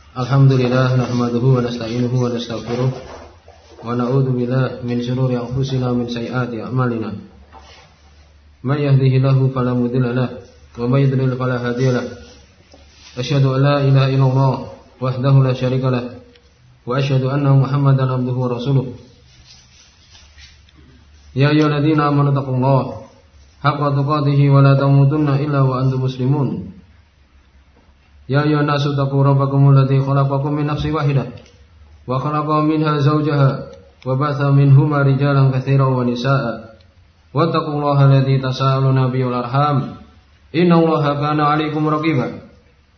Alhamdulillah nahmaduhu wa nasta'inuhu wa nastaghfiruh wa na'udzu billahi min shururi anfusina wa min sayyiati a'malina. May yahdihillahu fala mudilla lahu wa may yudlil fala hadiya lahu. Asyhadu an la ilaha illallah wahdahu la syarika lahu wa asyhadu anna Muhammadan abduhu wa rasuluh. Ya ayyuhalladzina amanu taqullaha haqqa tuqatih wa la tamutunna illa wa antum muslimun. Ya ayyuhan nasu taqu rabbakumul ladzi khalaqakum min nafsin wahidah wa khalaqa minha zawjaha wa batha minhuma rijalan katsiran wa nisaa'a wattaqullaha alladzi tasaaluna bihi wal arham innallaha kana 'alaikum raqiba.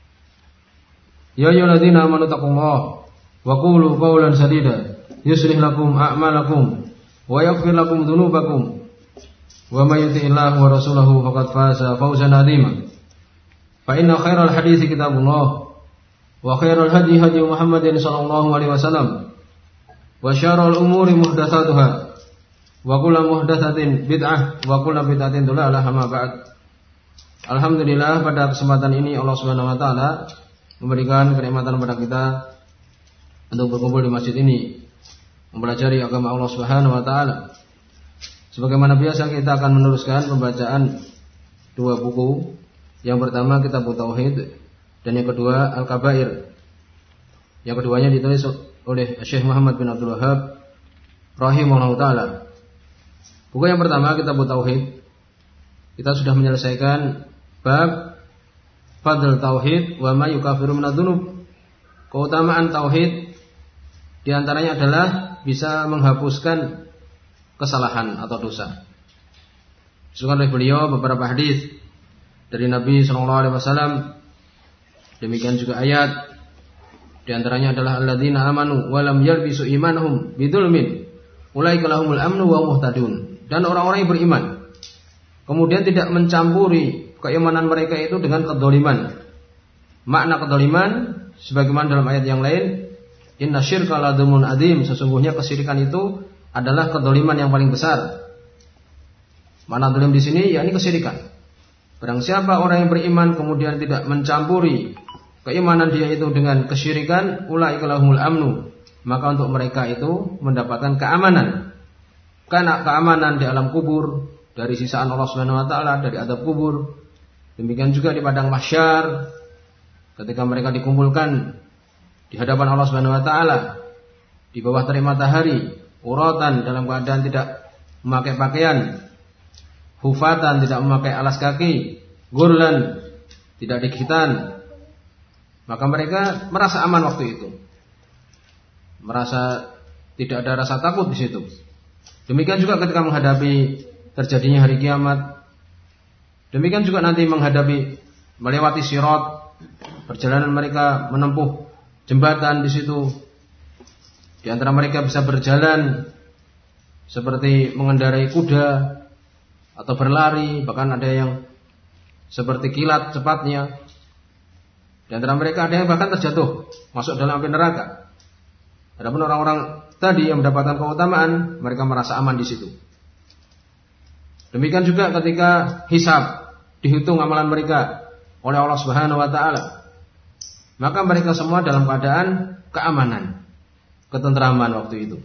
Ya ayyuhalladzina amanu taqullaha wa qulu qawlan sadida yuslih lakum a'malakum wa yaghfir lakum dhunubakum wa may yuti'illaha wa rasulahu faqad faza fawzan 'azima. Fa inna khairal hadithi kitabullah wa khairal hadi hadi Muhammadin sallallahu alaihi wasallam wa syarrul umuri muhdatsatuha wa kullu muhdatsatin bid'ah wa kullu bid'atin dhalalah amma ba'd. Alhamdulillah, pada kesempatan ini Allah Subhanahu wa taala memberikan kenikmatan kepada kita untuk berkumpul di masjid ini mempelajari agama Allah Subhanahu wa taala. Sebagaimana biasa kita akan meneruskan pembacaan dua buku. Yang pertama Kitab Tauhid dan yang kedua Al-Kabair. Yang keduanya ditulis oleh Syekh Muhammad bin Abdul Wahhab rahimahullahu taala. Buku yang pertama Kitab Tauhid, kita sudah menyelesaikan bab Fadl Tauhid wa ma yukafiru minadz-dzunub. Keutamaan tauhid di antaranya adalah bisa menghapuskan kesalahan atau dosa. Disebutkan oleh beliau beberapa hadis dari Nabi sallallahu alaihi wasallam. Demikian juga ayat, di antaranya adalah alladzina amanu wa lam yalbisu imanahum bidzulmin ulaika lahumul amnu wa muhtadun. Dan orang-orang yang beriman kemudian tidak mencampuri keimanan mereka itu dengan kedzaliman. Makna kedzaliman sebagaimana dalam ayat yang lain, inna syirka la dzulmun adzim, sesungguhnya kesyirikan itu adalah kedzaliman yang paling besar. Makna dzalim di sini yakni kesyirikan. Barang siapa orang yang beriman kemudian tidak mencampuri keimanan dia itu dengan kesyirikan, ulaika lahumul amnu, maka untuk mereka itu mendapatkan keamanan. Karena keamanan di alam kubur dari sisaan Allah Subhanahu wa taala, dari azab kubur. Demikian juga di padang mahsyar ketika mereka dikumpulkan di hadapan Allah Subhanahu wa taala di bawah terik matahari, uratan dalam keadaan tidak memakai pakaian, hufatan tidak memakai alas kaki, gurlan tidak dikitan, maka mereka merasa aman waktu itu, merasa tidak ada rasa takut di situ. Demikian juga ketika menghadapi terjadinya hari kiamat, demikian juga nanti menghadapi melewati sirat, perjalanan mereka menempuh jembatan di situ. Di antara mereka bisa berjalan seperti mengendarai kuda atau berlari, bahkan ada yang seperti kilat cepatnya. Di antara mereka ada yang bahkan terjatuh masuk dalam api neraka. Adapun orang-orang tadi yang mendapatkan keutamaan, mereka merasa aman di situ. Demikian juga ketika hisab, dihitung amalan mereka oleh Allah Subhanahu wa taala, maka mereka semua dalam keadaan keamanan, ketentraman waktu itu.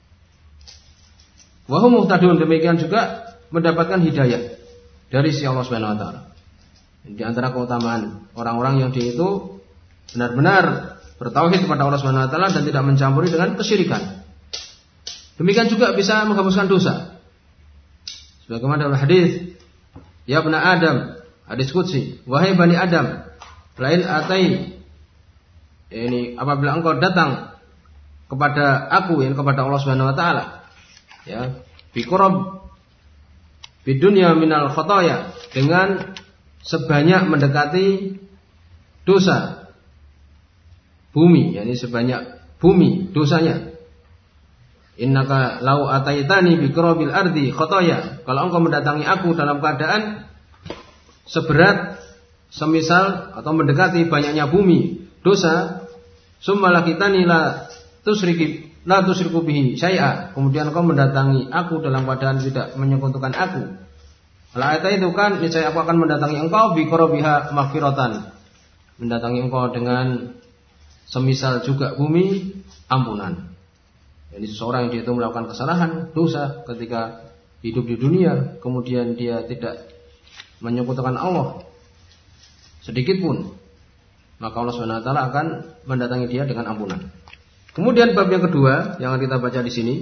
Wa hum muhtadun, demikian juga mendapatkan hidayah dari si Allah Subhanahu wa taala. Di antara keutamaan orang-orang yang dia itu benar-benar bertauhid kepada Allah Subhanahu wa taala dan tidak mencampuri dengan kesyirikan. Demikian juga bisa menghapuskan dosa. Sebagaimana dalam hadis, ya bani Adam, hadis qudsi, wahai bani Adam, lain atai, ini apabila engkau datang kepada aku, yang kepada Allah Subhanahu wa taala, ya, bi qurab bidunya minal khotoya, dengan sebanyak mendekati dosa bumi, yakni sebanyak bumi dosanya. Innaka lau ataitani bi qurabil ardi khotoya, kalau engkau mendatangi aku dalam keadaan seberat semisal atau mendekati banyaknya bumi dosa, summa lakitani la tusyriku bihi syai'a, kemudian engkau mendatangi aku dalam keadaan tidak menyekutukan aku, la itu kan niscaya aku akan mendatangi engkau bi qurabiha maghfiratan, mendatangi engkau dengan semisal juga bumi, ampunan. Jadi seseorang yang dia itu melakukan kesalahan, dosa ketika hidup di dunia, kemudian dia tidak menyekutukan Allah sedikit pun, maka Allah Subhanahu wa taala akan mendatangi dia dengan ampunan. Kemudian bab yang kedua yang kita baca di sini,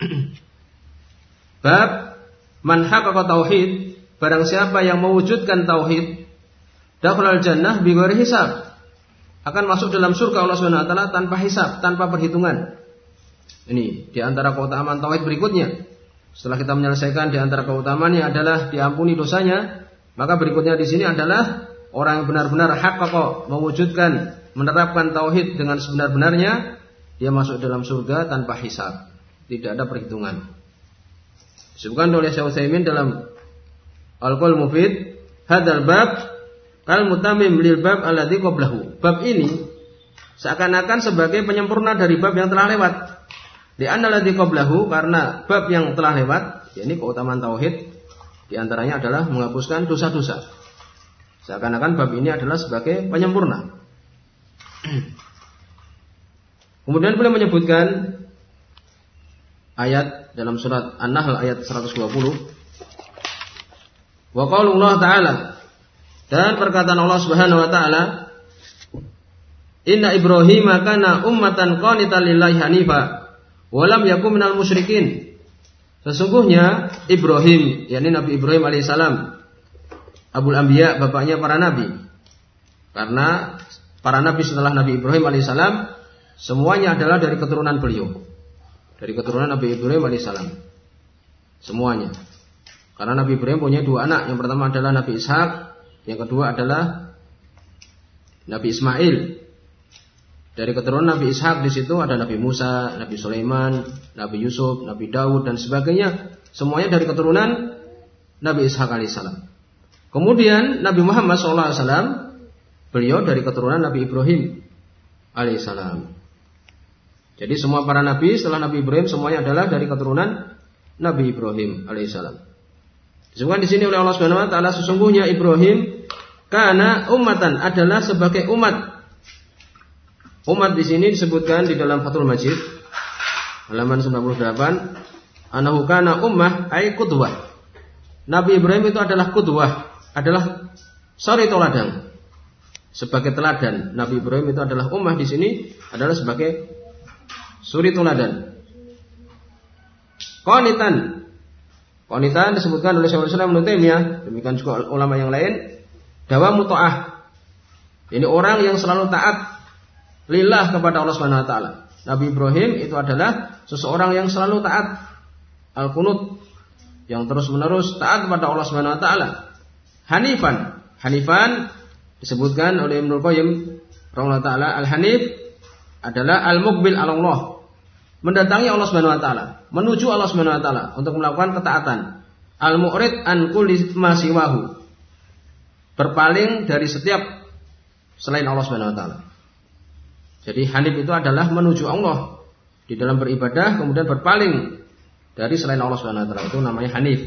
bab man haqqaqa tauhid, barang siapa yang mewujudkan tauhid, dakhalal jannah bighairi hisab, akan masuk dalam surga Allah Subhanahu wa taala tanpa hisab, tanpa perhitungan. Ini di antara keutamaan tauhid berikutnya. Setelah kita menyelesaikan di antara keutamaannya adalah diampuni dosanya, maka berikutnya di sini adalah orang yang benar-benar haqqaqa, mewujudkan, menerapkan tauhid dengan sebenar-benarnya, dia masuk dalam surga tanpa hisab, tidak ada perhitungan. Disebutkan oleh Syekh Utsaimin dalam Al-Qaul Mufid, hadzal bab kal mutamim lil bab alladzi qablahu. Bab ini seakan-akan sebagai penyempurna dari bab yang telah lewat. Di anna alladzi qablahu, karena bab yang telah lewat, yakni keutamaan tauhid, di antaranya adalah menghapuskan dosa-dosa. Seakan-akan bab ini adalah sebagai penyempurna. Kemudian beliau menyebutkan ayat dalam surat An-Nahl ayat 120. Wa qaulullah ta'ala, dan perkataan Allah Subhanahu wa taala, inna Ibrahim kana ummatan qanitan lillahi hanifa wa lam yakun minal musyrikin. Sesungguhnya Ibrahim, yakni Nabi Ibrahim alaihissalam, Abul Anbiya, bapaknya para nabi. Karena para nabi setelah Nabi Ibrahim alaihissalam semuanya adalah dari keturunan beliau, dari keturunan Nabi Ibrahim alaihissalam, semuanya. Karena Nabi Ibrahim punya dua anak, yang pertama adalah Nabi Ishak, yang kedua adalah Nabi Ismail. Dari keturunan Nabi Ishak di situ ada Nabi Musa, Nabi Sulaiman, Nabi Yusuf, Nabi Daud dan sebagainya, semuanya dari keturunan Nabi Ishak alaihissalam. Kemudian Nabi Muhammad SAW, beliau dari keturunan Nabi Ibrahim alaihissalam. Jadi semua para nabi setelah Nabi Ibrahim semuanya adalah dari keturunan Nabi Ibrahim alaihissalam. Disebutkan di sini oleh Allah Subhanahu wa taala, sesungguhnya Ibrahim kana ummatan, adalah sebagai umat. Umat di sini disebutkan di dalam Fathul Majid halaman 98, anahu kana ummah ay qudwah. Nabi Ibrahim itu adalah qudwah, adalah suri teladan. Sebagai teladan, Nabi Ibrahim itu adalah ummah di sini adalah sebagai suri teladan. Qanitan disebutkan oleh Syaikhul Islam Ibnu Taimiyah, demikian juga ulama yang lain, dawamu ta'ah. Ini orang yang selalu taat lillah kepada Allah Subhanahu wa taala. Nabi Ibrahim itu adalah seseorang yang selalu taat, al-qunut, yang terus-menerus taat kepada Allah Subhanahu wa taala. Hanifan disebutkan oleh Ibnu Qayyim rahimahullah taala, al-hanif adalah al-muqbil 'ala Allah, mendatangi Allah Subhanahu wa taala, menuju Allah Subhanahu wa taala untuk melakukan ketaatan. Al-mu'rid an kulli ma siwahu, berpaling dari setiap selain Allah Subhanahu wa taala. Jadi hanif itu adalah menuju Allah di dalam beribadah, kemudian berpaling dari selain Allah Subhanahu wa taala, itu namanya hanif.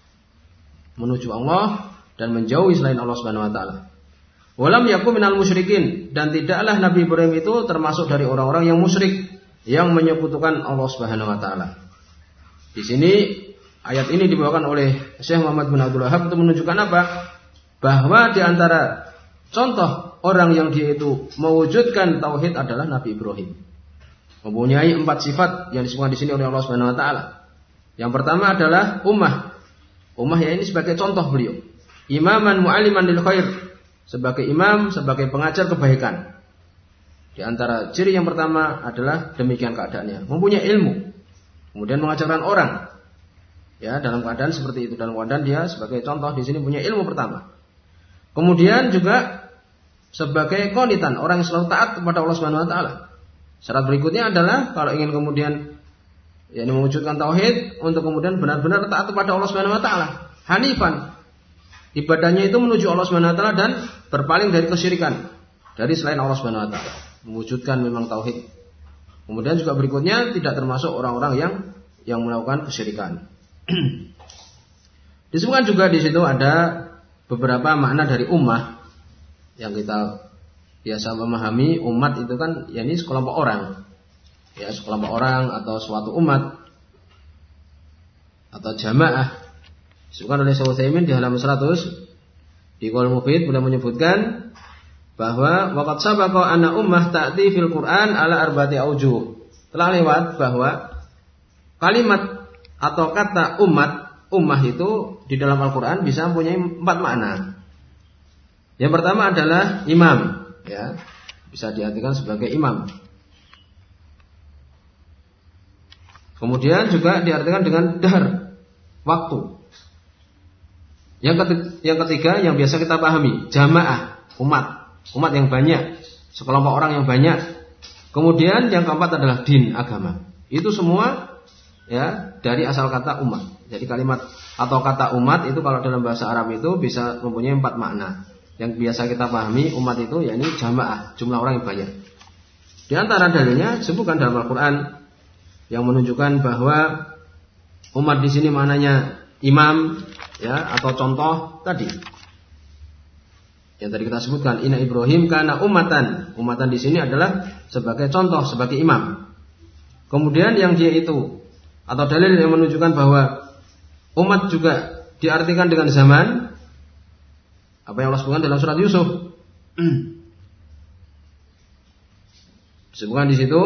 Menuju Allah dan menjauhi selain Allah Subhanahu wa taala. Walam yakun minal musyrikin, dan tidaklah Nabi Ibrahim itu termasuk dari orang-orang yang musyrik, yang menyekutukan Allah Subhanahu wa taala. Di sini ayat ini dibawakan oleh Syekh Muhammad bin Abdul Wahhab untuk menunjukkan apa? Bahwa di antara contoh orang yang dia itu mewujudkan tauhid adalah Nabi Ibrahim. Mempunyai 4 sifat yang disebutkan di sini oleh Allah Subhanahu wa taala. Yang pertama adalah ummah. Ummah ya ini sebagai contoh beliau. Imaman mu'alliman lil khair, sebagai imam, sebagai pengajar kebaikan. Di antara ciri yang pertama adalah demikian keadaannya, mempunyai ilmu, kemudian mengajarkan orang. Ya, dalam keadaan seperti itu, dalam keadaan dia sebagai contoh di sini punya ilmu pertama. Kemudian juga sebagai qanitan, orang yang selalu taat kepada Allah Subhanahu wa taala. Syarat berikutnya adalah kalau ingin kemudian yakni mewujudkan tauhid, untuk kemudian benar-benar taat kepada Allah Subhanahu wa taala. Hanifan, ibadahnya itu menuju Allah Subhanahu wa taala dan berpaling dari kesyirikan, dari selain Allah Subhanahu wa taala. Mewujudkan memang tauhid. Kemudian juga berikutnya tidak termasuk orang-orang yang melakukan kesyirikan. Disebutkan juga di situ ada beberapa makna dari ummah yang kita biasa memahami umat itu kan ya ini sekelompok orang. Ya, sekelompok orang atau suatu umat atau jamaah. Disebutkan oleh Syekh Utsaimin di halaman 100 di Qaul Mufid beliau menyebutkan bahwa waqad sabaqa anna ummah ta'ti fil Qur'an ala arba'ati aujuh. Telah lewat bahwa kalimat atau kata ummah itu di dalam Al-Qur'an bisa mempunyai 4 makna. Yang pertama adalah imam, ya. Bisa diartikan sebagai imam. Kemudian juga diartikan dengan dahr, waktu. Yang ketiga yang biasa kita pahami, jamaah, umat yang banyak, sekelompok orang yang banyak. Kemudian yang keempat adalah din, agama. Itu semua ya dari asal kata umat. Jadi kalimat atau kata umat itu kalau dalam bahasa Arab itu bisa mempunyai 4 makna. Yang biasa kita pahami umat itu yakni jamaah, jumlah orang yang banyak. Di antara dalilnya disebutkan dalam Al-Qur'an yang menunjukkan bahwa umat di sini maknanya imam, ya, atau contoh tadi yang tadi kita sebutkan, inna Ibrahim kana ummatan. Ummatan di sini adalah sebagai contoh, sebagai imam. Kemudian yang dia itu atau dalil yang menunjukkan bahwa umat juga diartikan dengan zaman, apa yang Allah sebutkan dalam surat Yusuf. Disebutkan di situ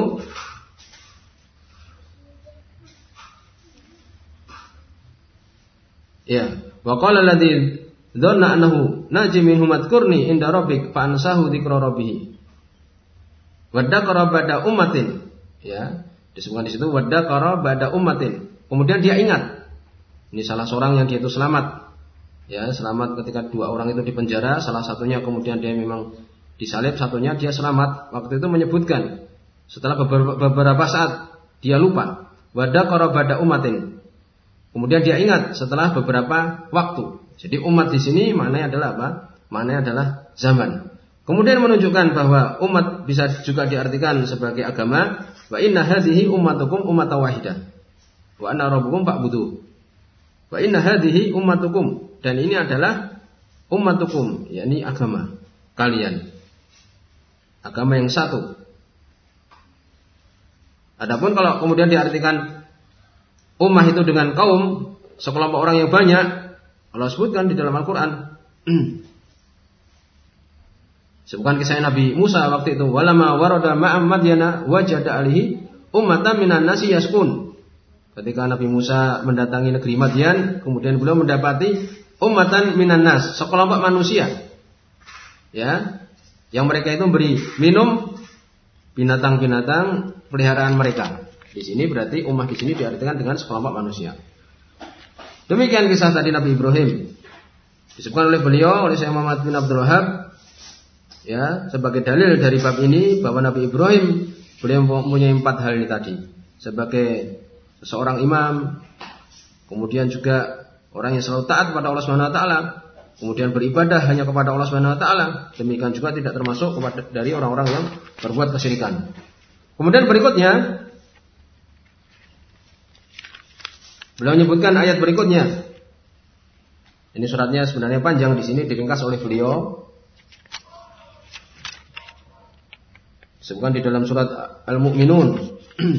ya, wa qala alladzi dhanna annahu naji minhum adkurni inda rabbik fa ansahu dzikra rabbih. Wadakara ba'da ummatin, ya, disebutkan di situ wadakara ba'da ummatin. Kemudian dia ingat. Ini salah seorang yang dia itu selamat. Ya, selamat ketika 2 orang itu di penjara, salah satunya kemudian dia memang disalib, satunya dia selamat. Waktu itu menyebutkan setelah beberapa saat dia lupa. Wadakara ba'da ummatin. Kemudian dia ingat setelah beberapa waktu. Jadi umat di sini maknanya adalah apa? Maknanya adalah zaman. Kemudian menunjukkan bahwa umat bisa juga diartikan sebagai agama. Wa inna hadhihi ummatukum ummatan wahidah. Wa anna rabbukum fa'budu. Wa inna hadhihi ummatukum, dan ini adalah ummatukum, yakni agama kalian. Agama yang satu. Adapun kalau kemudian diartikan ummah itu dengan kaum, sekelompok orang yang banyak, Allah sebutkan di dalam Al-Qur'an. Sebutkan kisah Nabi Musa waktu itu, walama warada ma'am madyana wajada alihi ummatan minan nasi yaskun. Ketika Nabi Musa mendatangi negeri Madyan, kemudian beliau mendapati ummatan minan nas, sekelompok manusia. Ya, yang mereka itu memberi minum binatang-binatang peliharaan mereka. Di sini berarti ummah di sini diartikan dengan sekelompok manusia. Demikian kisah tadi Nabi Ibrahim. Disebutkan oleh beliau, oleh Syekh Muhammad bin Abdul Wahab, ya, sebagai dalil dari bab ini bahwa Nabi Ibrahim beliau mempunyai 4 hal ini tadi. Sebagai seorang imam, kemudian juga orang yang selalu taat kepada Allah Subhanahu wa taala, kemudian beribadah hanya kepada Allah Subhanahu wa taala. Demikian juga tidak termasuk dari orang-orang yang berbuat kesyirikan. Kemudian berikutnya beliau menyebutkan ayat berikutnya. Ini suratnya sebenarnya panjang, di sini diringkas oleh beliau. Disebutkan di dalam surat Al-Mu'minun.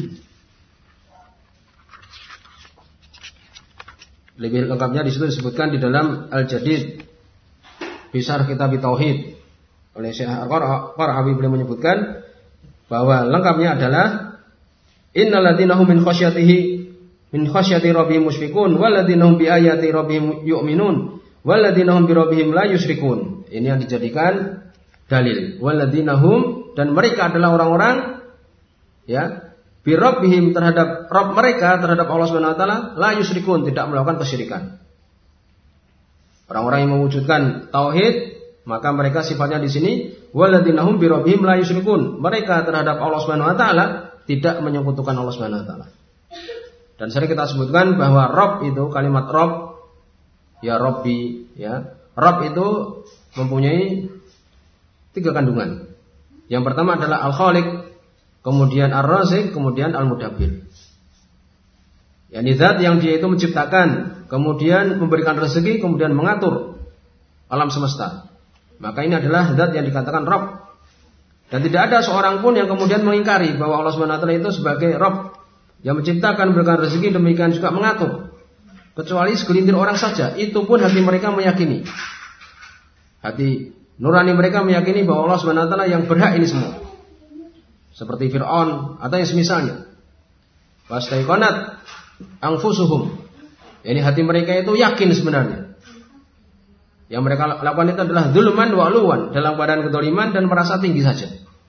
Lebih lengkapnya di situ disebutkan di dalam Al-Jadid Bisar Kitab Tauhid oleh Syekh Al-Qara'awi. Beliau menyebutkan bahwa lengkapnya adalah innal ladzina hum min khasyati rabbihim musyfiqun wal ladzina hum bi ayati rabbihim yu'minun wal ladzina hum bi rabbihim la yusyrikun. Ini yang dijadikan dalil. Wal ladzina hum, dan mereka adalah orang-orang, ya, bi rabbihim, terhadap Rabb mereka, terhadap Allah Subhanahu wa taala, la yusyrikun, tidak melakukan kesyirikan. Orang-orang yang mewujudkan tauhid, maka mereka sifatnya di sini walladzina hum bi rabbihim la yusyrikun. Mereka terhadap Allah Subhanahu wa taala tidak menyekutukan Allah Subhanahu wa taala. Dan sering kita sebutkan bahwa Rabb itu, kalimat Rabb, ya Rabbi, ya. Rabb itu mempunyai 3 kandungan. Yang pertama adalah Al-Khaliq, kemudian Ar-Razik, kemudian Al-Mudabbir. Yani zat yang dia itu menciptakan, kemudian memberikan rezeki, kemudian mengatur alam semesta. Maka ini adalah zat yang dikatakan Rabb. Dan tidak ada seorang pun yang kemudian mengingkari bahwa Allah Subhanahu wa taala itu sebagai Rabb yang menciptakan, memberikan rezeki, demikian juga mengatur. Kecuali segelintir orang saja, itu pun hati mereka meyakini. Hati nurani mereka meyakini bahwa Allah Subhanahu wa taala yang berhak ini semua. Seperti Fir'aun atau yang semisalnya. Wastaiqanat anfusuhum. Ini hati mereka itu yakin sebenarnya. Yang mereka lakukan itu adalah dzulman wa uluwan, dalam keadaan kedzaliman dan merasa tinggi saja.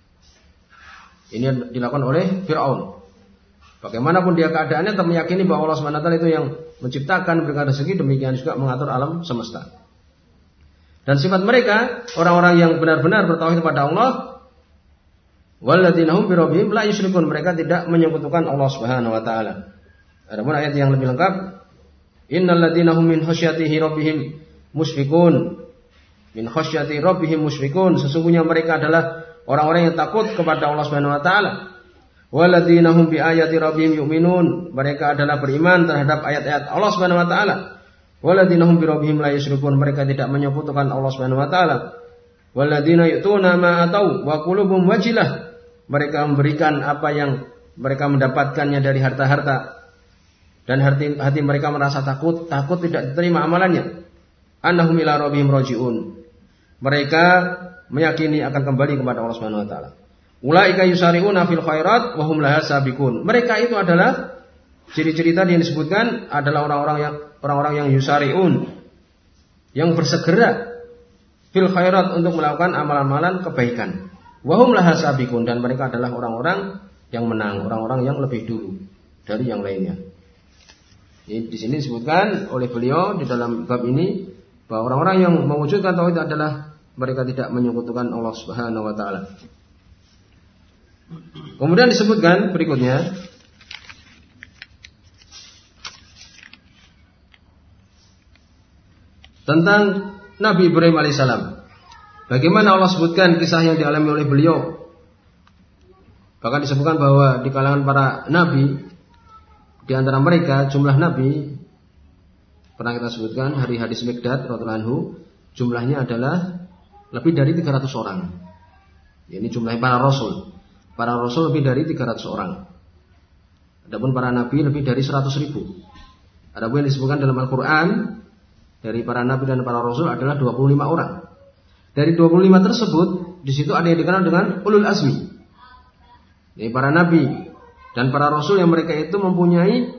Ini dilakukan oleh Fir'aun. Bagaimanapun dia keadaannya, tetap meyakini bahwa Allah Subhanahu wa taala itu yang menciptakan, memberikan rezeki, demikian juga mengatur alam semesta. Dan sifat mereka, orang-orang yang benar-benar bertauhid kepada Allah, walladzina hum bi rabbihim la yusyrikun, mereka tidak menyekutukan Allah Subhanahu wa taala. Adapun ayat yang lebih lengkap, innal ladzina hum min khasyatihi rabbihim musyfiqun. Min khasyati rabbihim musyfiqun, sesungguhnya mereka adalah orang-orang yang takut kepada Allah Subhanahu wa taala. Walladzina hum bi ayati rabbihim yu'minun, mereka adalah beriman terhadap ayat-ayat Allah Subhanahu wa taala. Walladzina hum bi rabbihim la yusyrikun, mereka tidak menyekutukan Allah Subhanahu wa taala. Walladzina yu'tuna ma atau wa qulubuhum wajilah, mereka memberikan apa yang mereka mendapatkannya dari harta-harta dan hati mereka merasa takut tidak diterima amalannya. Annahum ila rabbihim raji'un, mereka meyakini akan kembali kepada Allah Subhanahu wa taala. Ulaika yusari'una fil khairat wa hum laha sabiqun. Mereka itu adalah ciri-ciri tadi yang disebutkan adalah orang-orang yang yusari'un, yang bersegera fil khairat untuk melakukan amalan-amalan kebaikan. Wa hum laha sabiqun, dan mereka adalah orang-orang yang menang, orang-orang yang lebih dulu dari yang lainnya. Ini di sini disebutkan oleh beliau di dalam bab ini bahwa orang-orang yang mewujudkan tauhid adalah mereka tidak menyekutukan Allah Subhanahu wa taala. Kemudian disebutkan berikutnya tentang Nabi Ibrahim alaihissalam. Bagaimana Allah sebutkan kisah yang dialami oleh beliau. Bahkan disebutkan bahwa di kalangan para nabi, di antara mereka jumlah nabi, pernah kita sebutkan hari hadis Miqdad radhiyallahu anhu, jumlahnya adalah lebih dari 300 orang. Ini jumlah para rasul. Para rasul lebih dari 300 orang. Adapun para nabi lebih dari 100.000. Adapun yang disebutkan dalam Al-Quran dari para nabi dan para rasul adalah 25 orang. Dari 25 tersebut, di situ ada yang dikenal dengan ulul azmi. Ini para nabi dan para rasul yang mereka itu mempunyai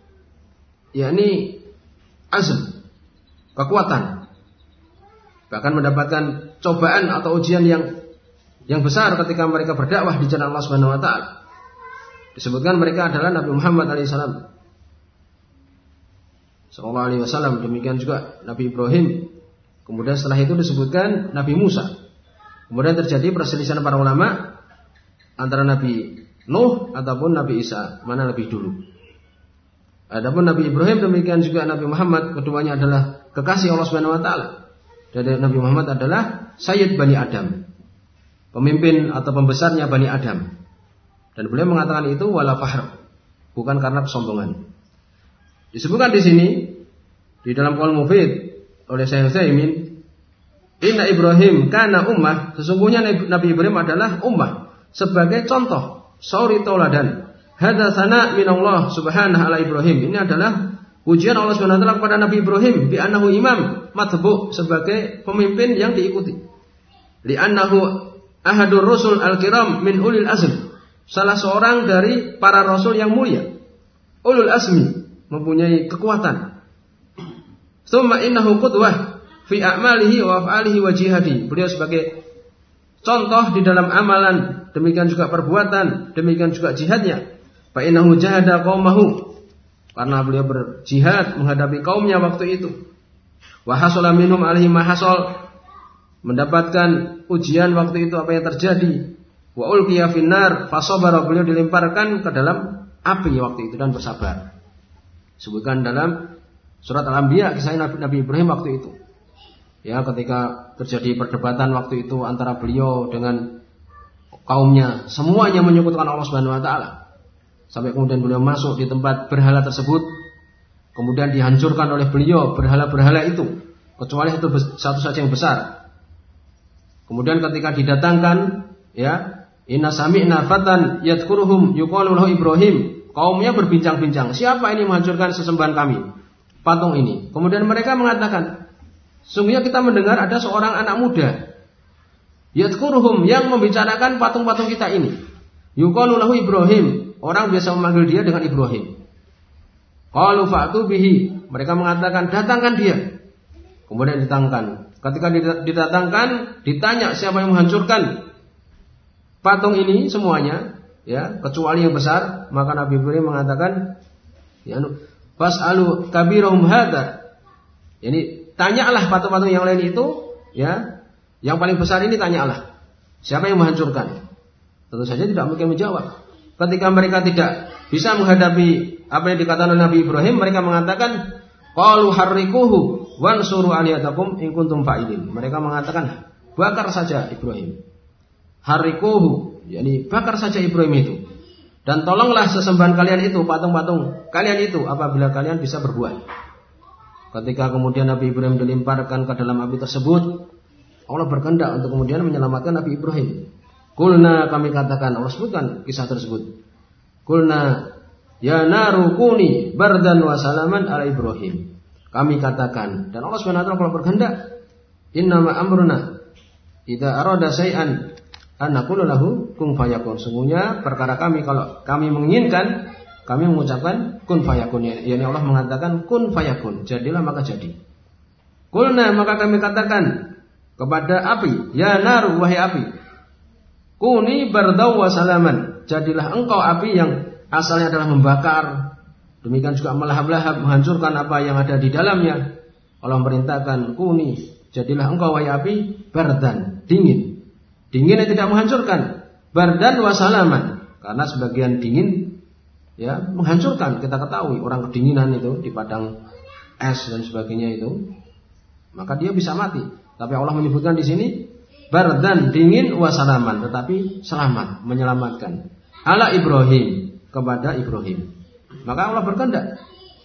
yakni azm, kekuatan. Bahkan mendapatkan cobaan atau ujian yang besar ketika mereka berdakwah di jalan Allah Subhanahu wa taala. Disebutkan mereka adalah Nabi Muhammad alaihissalam sallallahu alaihi wasallam, demikian juga Nabi Ibrahim. Kemudian setelah itu disebutkan Nabi Musa. Kemudian terjadi perselisihan para ulama antara Nabi Nuh ataupun Nabi Isa, mana lebih dulu. Adapun Nabi Ibrahim demikian juga Nabi Muhammad, keduanya adalah kekasih Allah Subhanahu wa taala. Dan Nabi Muhammad adalah Sayyid Bani Adam, pemimpin atau pembesarnya Bani Adam. Dan beliau mengatakan itu wala fahr, bukan karena kesombongan. Disebutkan di sini di dalam Qaul Mufid oleh Syekh Utsaimin, inna Ibrahim kana ummah, sesungguhnya Nabi Ibrahim adalah ummah, sebagai contoh, suri tauladan. Hadza sana min Allah subhanahu ala Ibrahim. Ini adalah pujian Allah Subhanahu wa taala kepada Nabi Ibrahim bi annahu imam matbu, sebagai pemimpin yang diikuti. Li annahu ahadur rusul al-kiram min ulil azm, salah seorang dari para rasul yang mulia. Ulul azmi, mempunyai kekuatan. Tsumma innahu qudwah fi a'malihi wa af'alihi wa jihadi. Beliau sebagai contoh di dalam amalan, demikian juga perbuatan, demikian juga jihadnya. Fa innahu jahada qaumahu, karena beliau berjihad menghadapi kaumnya waktu itu. Wa hasala minhum alaihi ma hasal, mendapatkan ujian waktu itu apa yang terjadi. Wa ulqiya finnar fasabara, beliau dilemparkan ke dalam api waktu itu dan bersabar. Sebutkan dalam surat Al-Anbiya kisah Nabi Ibrahim waktu itu. Ya, ketika terjadi perdebatan waktu itu antara beliau dengan kaumnya, semuanya menyekutukan Allah Subhanahu wa taala. Sampai kemudian beliau masuk di tempat berhala tersebut, kemudian dihancurkan oleh beliau berhala-berhala itu, kecuali satu saja yang besar. Kemudian ketika didatangkan ya Inna sami'na fatan yadhkuruhum yuqalu lahu Ibrahim. Kaumnya berbincang-bincang, siapa ini menghancurkan sesembahan kami? Patung ini. Kemudian mereka mengatakan, sungguhnya kita mendengar ada seorang anak muda yadhkuruhum yang membicarakan patung-patung kita ini. Yuqalu lahu Ibrahim. Orang biasa memanggil dia dengan Ibrahim. Qalu fa'tu bihi. Mereka mengatakan, datangkan dia. Kemudian didatangkan. Ketika didatangkan, ditanya siapa yang menghancurkan patung ini semuanya, ya, kecuali yang besar. Maka Nabi Ibrahim mengatakan, ya, fas'alu kabirahum hadza. Yani tanyalah patung-patung yang lain itu, ya, yang paling besar ini tanyalah. Siapa yang menghancurkan? Tentu saja tidak mungkin menjawab. Ketika mereka tidak bisa menghadapi apa yang dikatakan oleh Nabi Ibrahim, mereka mengatakan, qalu harrikuhu wansuru aliyatakum in kuntum fa'ilin. Mereka mengatakan, bakar saja Ibrahim. Harrikuhu, yakni bakar saja Ibrahim itu. Dan tolonglah sesembahan kalian itu, patung-patung kalian itu, apabila kalian bisa berbuat. Ketika kemudian Nabi Ibrahim dilemparkan ke dalam api tersebut, Allah berkehendak untuk kemudian menyelamatkan Nabi Ibrahim. Kulna, kami katakan, Allah sebutkan kisah tersebut. Kulna ya naru kuni bardan wa salaman ala Ibrahim. Kami katakan, dan Allah SWT kalau berkehendak, innama amruna idza arada syai'an an naqulu lahu kun fayakun. Sungguhnya perkara kami kalau kami menginginkan, kami mengucapkan kun fayakun. Yani Allah mengatakan kun fayakun, jadilah maka jadi. Kulna, maka kami katakan kepada api, ya naru, wahai api, kuni bardaw wa salaman, jadilah engkau api yang asalnya adalah membakar, demikian juga melahap-lahap, menghancurkan apa yang ada di dalamnya. Allah memerintahkan, kuni, jadilah engkau wahai api bardan, dingin. Dingin yang tidak menghancurkan. Bardan wa salaman, karena sebagian dingin ya menghancurkan. Kita ketahui orang kedinginan itu di padang es dan sebagainya itu, maka dia bisa mati. Tapi Allah menyebutkan di sini bardan, dingin, wasalaman, tetapi selamat, menyelamatkan. Ala Ibrahim, kepada Ibrahim. Maka Allah berkehendak.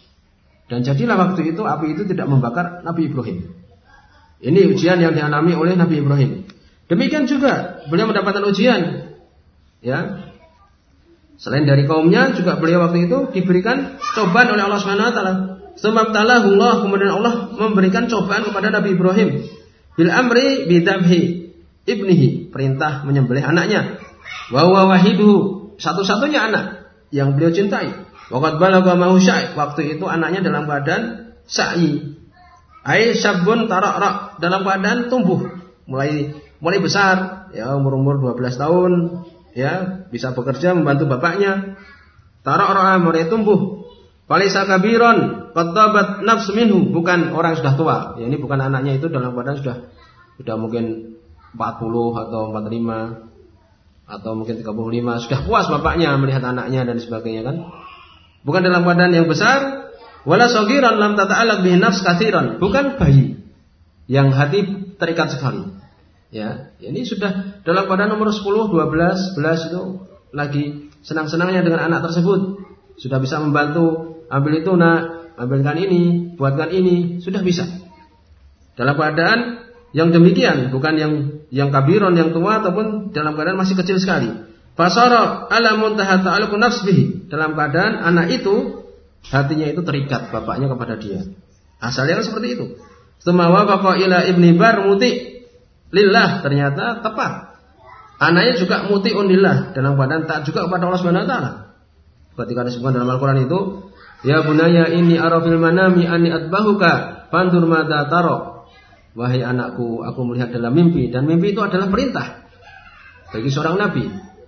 Dan jadilah waktu itu api itu tidak membakar Nabi Ibrahim. Ini ujian yang dialami oleh Nabi Ibrahim. Demikian juga beliau mendapatkan ujian, ya. Selain dari kaumnya, juga beliau waktu itu diberikan cobaan oleh Allah Subhanahu wa taala. Subhanallah, kemudian Allah memberikan cobaan kepada Nabi Ibrahim. Bil amri bidabhi ibnihi, perintah menyembelih anaknya. Wa huwa wahiduhu, satu-satunya anak yang beliau cintai. Waqad balagha ma'hu syai', waktu itu anaknya dalam keadaan sa'i. Ai syabun tarak, dalam keadaan tumbuh, mulai besar, ya umur 12 tahun, ya bisa bekerja membantu bapaknya. Tarak mulai tumbuh. Falisa kabiron qad tabat nafs minhu, bukan orang sudah tua. Ya, ini bukan anaknya itu dalam keadaan sudah mungkin 40 atau 45 atau mungkin 35, sudah puas bapaknya melihat anaknya dan sebagainya kan. Bukan dalam keadaan yang besar, wala saghiran lam tata'allaq bihi nafs katsiran, bukan bayi yang hati terikat sekali. Ya, ini sudah dalam keadaan umur 10, 12, 11 itu lagi senang-senangnya dengan anak tersebut. Sudah bisa membantu, ambil itu nak, ambilkan ini, buatkan ini, sudah bisa. Dalam keadaan yang demikian, bukan yang kabiron, yang tua, ataupun dalam keadaan masih kecil sekali. Fasara ala muntaha ta'alluq nafs bihi, dalam keadaan anak itu hatinya itu terikat bapaknya kepada dia. Asalnya seperti itu. Semawa baqa ila ibni bar muti lillah, ternyata tepat. Anaknya juga muti'un lillah, dalam keadaan taat juga kepada Allah Subhanahu wa taala. Ketika disebutkan dalam Al-Qur'an itu, ya bunayya inni ara fil manami anni atbahuka fandur madza tara. Wahai anakku, aku melihat dalam mimpi, dan mimpi itu adalah perintah bagi seorang nabi.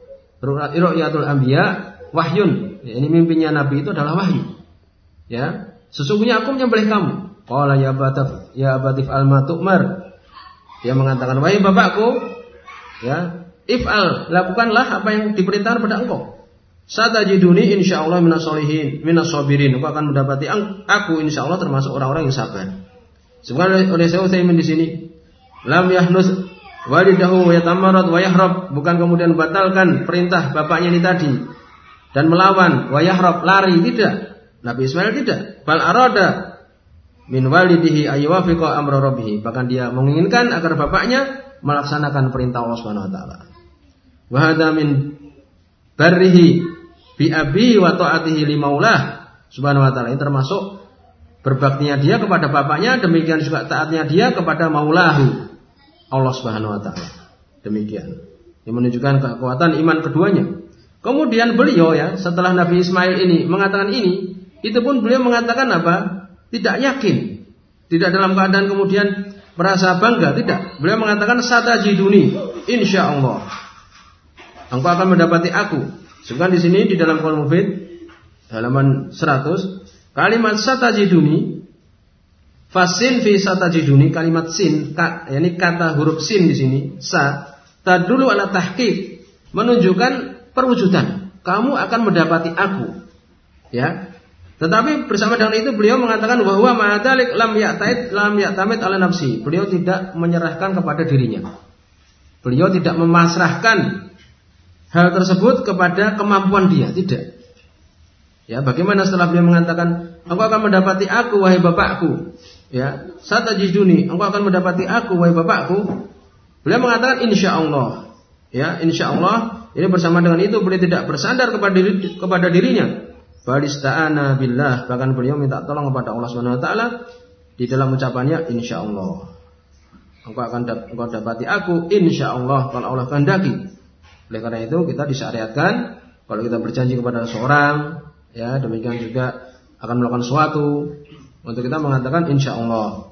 Ru'yatul anbiya wahyun. Ini mimpinya nabi itu adalah wahyu. Ya, sesungguhnya aku menyembelih kamu. Qala ya abatif alma tu'mar. Dia mengatakan, wahai bapakku, ya, if'al, lakukanlah apa yang diperintahkan pada engkau. Satajiduni insyaallah minas sholihin, minas sabirin. Engkau akan mendapati aku insyaallah termasuk orang-orang yang sabar. Sebenarnya oleh Syekh Utsaimin di sini, lam yahnus walidahu wa yatamarrad wa yahrab, bukan kemudian batalkan perintah bapaknya ini tadi dan melawan, wa yahrab, lari, tidak. Nabi Ismail tidak. Bal arada min walidihi ayyuwafiqa amra rabbih, bahkan dia menginginkan agar bapaknya melaksanakan perintah Allah Subhanahu wa taala. Wa hadza min barrihi bi abi wa ta'atihi li maulah subhanahu wa ta'ala. Ini termasuk berbaktinya dia kepada bapaknya, demikian juga taatnya dia kepada maulahu Allah subhanahu wa ta'ala. Demikian. Ini menunjukkan kekuatan iman keduanya. Kemudian beliau ya, setelah Nabi Ismail ini mengatakan ini, itu pun beliau mengatakan apa? Tidak yakin. Tidak dalam keadaan kemudian merasa bangga, tidak. Beliau mengatakan satajiduni insyaallah. Engkau akan mendapati aku. Sebutkan di sini di dalam Qaul Mufid halaman 100, kalimat satajiduni, fasin fi satajiduni, kalimat sin, yakni kata huruf sin di sini, sa, tadulu ala tahqiq, menunjukkan perwujudan. Kamu akan mendapati aku. Ya. Tetapi bersama dengan itu beliau mengatakan bahwa ma'adalik lam ya'tamid ala nafsi. Beliau tidak menyerahkan kepada dirinya. Beliau tidak memasrahkan hal tersebut kepada kemampuan dia, tidak. Ya, bagaimana setelah beliau mengatakan, engkau akan mendapati aku wahai bapakku. Ya, satajiduni, engkau akan mendapati aku wahai bapakku. Beliau mengatakan insyaallah. Ya, insyaallah. Ini bersama dengan itu beliau tidak bersandar kepada dirinya. Balista'ana billah, bahkan beliau minta tolong kepada Allah Subhanahu wa taala di dalam ucapannya insyaallah. Engkau dapati aku insyaallah kalau Allah kehendaki. Oleh karena itu kita disyariatkan kalau kita berjanji kepada seorang, ya demikian juga akan melakukan sesuatu, untuk kita mengatakan insyaallah.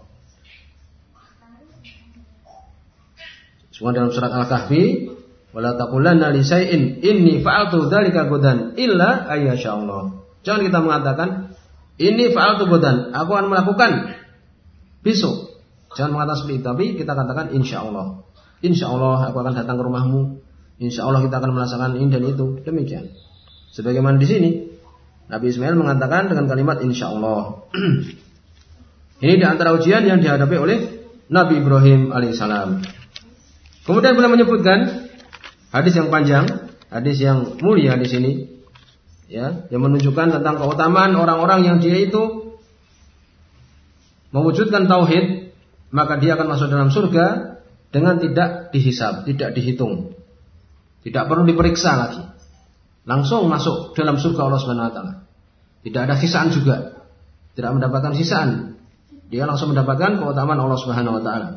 Semua dalam surat Al-Kahfi, wala taqulanna li syai'in inni fa'altu dzalika ghadan illa ayyashallah. Jangan kita mengatakan ini fa'altu ghadan, aku akan melakukan besok. Jangan mengatakan seperti itu, tapi kita katakan insyaallah. Insyaallah aku akan datang ke rumahmu. Insyaallah kita akan melaksanakan ini dan itu. Demikian. Sebagaimana di sini Nabi Ismail mengatakan dengan kalimat insyaallah. Ini di antara ujian yang dihadapi oleh Nabi Ibrahim alaihissalam. Kemudian beliau menyebutkan hadis yang panjang, hadis yang mulia di sini, ya, yang menunjukkan tentang keutamaan orang-orang yang dia itu mewujudkan tauhid, maka dia akan masuk dalam surga dengan tidak dihisab, tidak dihitung, tidak perlu diperiksa lagi, langsung masuk dalam surga Allah Subhanahu wa taala. Tidak ada sisaan juga, tidak mendapatkan sisaan, dia langsung mendapatkan keutamaan Allah Subhanahu wa taala.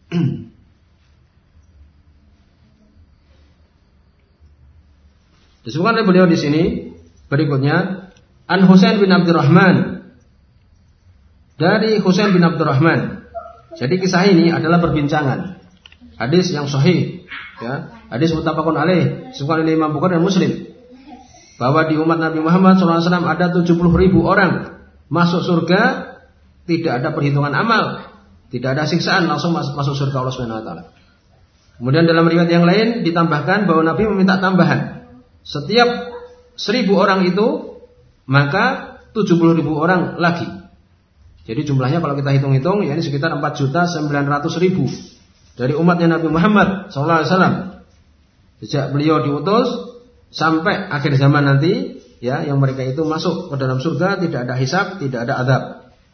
Disebutkan oleh beliau di sini berikutnya An Husain bin Abdurrahman, dari Husain bin Abdurrahman. Jadi kisah ini adalah perbincangan hadis yang sahih, ya, hadis muttafaqun alaih, disebutkan oleh Imam Bukhari dan Muslim, bahwa di umat Nabi Muhammad SAW ada 70.000 orang masuk surga, tidak ada perhitungan amal, tidak ada siksaan, langsung masuk surga Allah Subhanahu wa taala. Kemudian dalam riwayat yang lain ditambahkan bahwa Nabi meminta tambahan. Setiap 1.000 orang itu maka 70.000 orang lagi. Jadi jumlahnya kalau kita hitung-hitung, ya ini sekitar 4.900.000 dari umatnya Nabi Muhammad SAW. Sejak beliau diutus sampai akhir zaman nanti, ya, yang mereka itu masuk ke dalam surga, tidak ada hisab, tidak ada azab.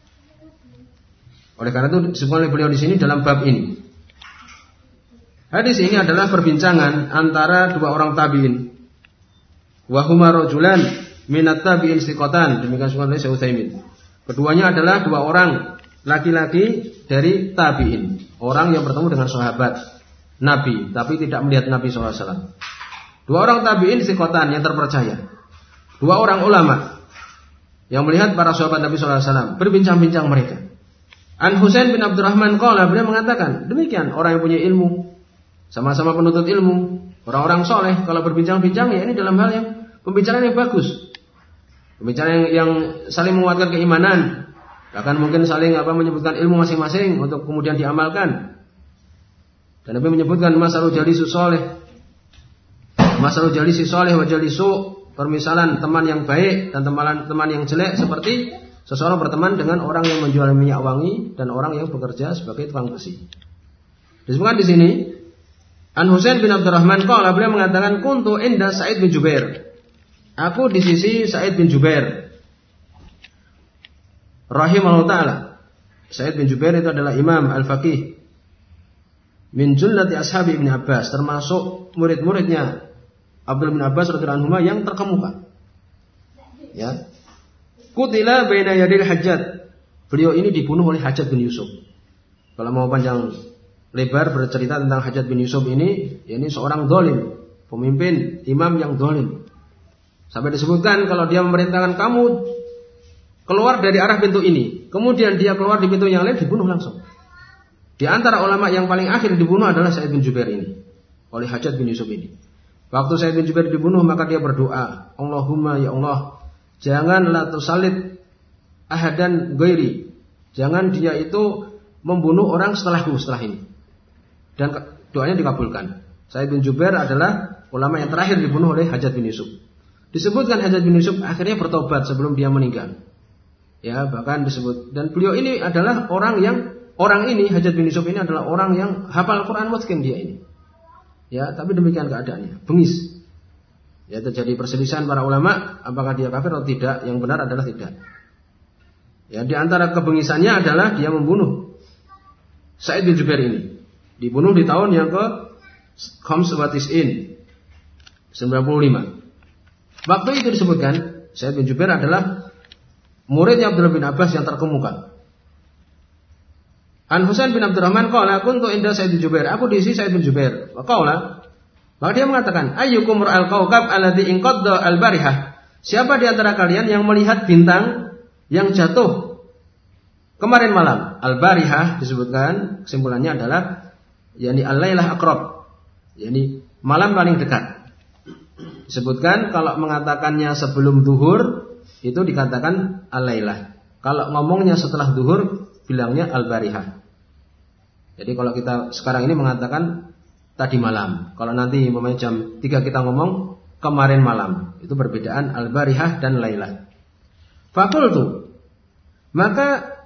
Oleh karena itu disebutkan oleh beliau di sini dalam bab ini. Hadis ini adalah perbincangan antara dua orang tabi'in. Wa huma rajulan minat tabi'in siqatan, demikian disebutkan oleh Syekh Utsaimin. Keduanya adalah dua orang laki-laki dari tabi'in, orang yang bertemu dengan sahabat Nabi tapi tidak melihat Nabi SAW. Dua orang tabi'in siqatan yang terpercaya. Dua orang ulama yang melihat para sahabat Nabi SAW, berbincang-bincang mereka. An Husain bin Abdurrahman qala, beliau mengatakan, demikian orang yang punya ilmu, sama-sama penuntut ilmu, orang-orang soleh, kalau berbincang-bincang ya ini dalam hal yang pembicaraan yang bagus, pembicaraan yang saling menguatkan keimanan, bahkan mungkin saling menyebutkan ilmu masing-masing untuk kemudian diamalkan. Dan Nabi menyebutkan masalul jalisi soleh, masalul jalisi soleh wa jalisu, permisalan teman yang baik dan teman yang jelek seperti seseorang berteman dengan orang yang menjual minyak wangi dan orang yang bekerja sebagai tukang besi. Disebutkan di sini An Husain bin Abdurrahman qala, beliau mengatakan kuntu inda Sa'id bin Jubair. Aku di sisi Sa'id bin Jubair rahimahullah ta'ala. Sa'id bin Jubair itu adalah imam al-faqih min jullati ashabi Ibn Abbas, termasuk murid-muridnya Abdullah bin Abbas radhiyallahu anhu yang terkemuka. Ya. Qutila baina yadil Hajjaj. Beliau ini dibunuh oleh Hajjaj bin Yusuf. Kalau mau panjang lebar bercerita tentang Hajjaj bin Yusuf ini seorang zalim, pemimpin imam yang zalim. Sampai disebutkan kalau dia memerintahkan kamu keluar dari arah pintu ini, kemudian dia keluar di pintu yang lain, dibunuh langsung. Di antara ulama yang paling akhir dibunuh adalah Sa'id bin Jubair ini, oleh Hajjaj bin Yusuf ini. Waktu Sa'id bin Jubair dibunuh, maka dia berdoa, Allahumma ya Allah, janganlah tusallit ahadan ghairi. Jangan dia itu membunuh orang setelah ini. Dan doanya dikabulkan. Sa'id bin Jubair adalah ulama yang terakhir dibunuh oleh Hajjaj bin Yusuf. Disebutkan Hajjaj bin Yusuf akhirnya bertobat sebelum dia meninggal. Ya, bahkan disebut, dan beliau ini adalah Hajjaj bin Yusuf ini adalah orang yang hafal Quran mutqin dia ini. Ya, tapi demikian keadaannya, bengis. Ya, terjadi perselisihan para ulama apakah dia kafir atau tidak, yang benar adalah tidak. Ya, di antara kebengisannya adalah dia membunuh Sa'id bin Jubair ini. Dibunuh di tahun yang ke-95. Waktu itu disebutkan Sa'id bin Jubair adalah muridnya Abdullah bin Abbas yang terkemuka. An Husain bin Abdurrahman qala kuntu inda Sa'id bin Jubair. Aku diisi Sa'id bin Jubair. Qala, maka dia mengatakan, ayyukum ra'al kawkab alladhi inqadda al-barihah. Siapa di antara kalian yang melihat bintang yang jatuh kemarin malam? Al-barihah disebutkan kesimpulannya adalah al-lailah aqrab. Malam paling dekat. Disebutkan kalau mengatakannya sebelum zuhur itu dikatakan al-lailah. Kalau ngomongnya setelah zuhur bilangnya al-barihah. Jadi kalau kita sekarang ini mengatakan tadi malam. Kalau nanti umpamanya jam 3 kita ngomong kemarin malam. Itu perbedaan al-barihah dan lailah. Faqultu, maka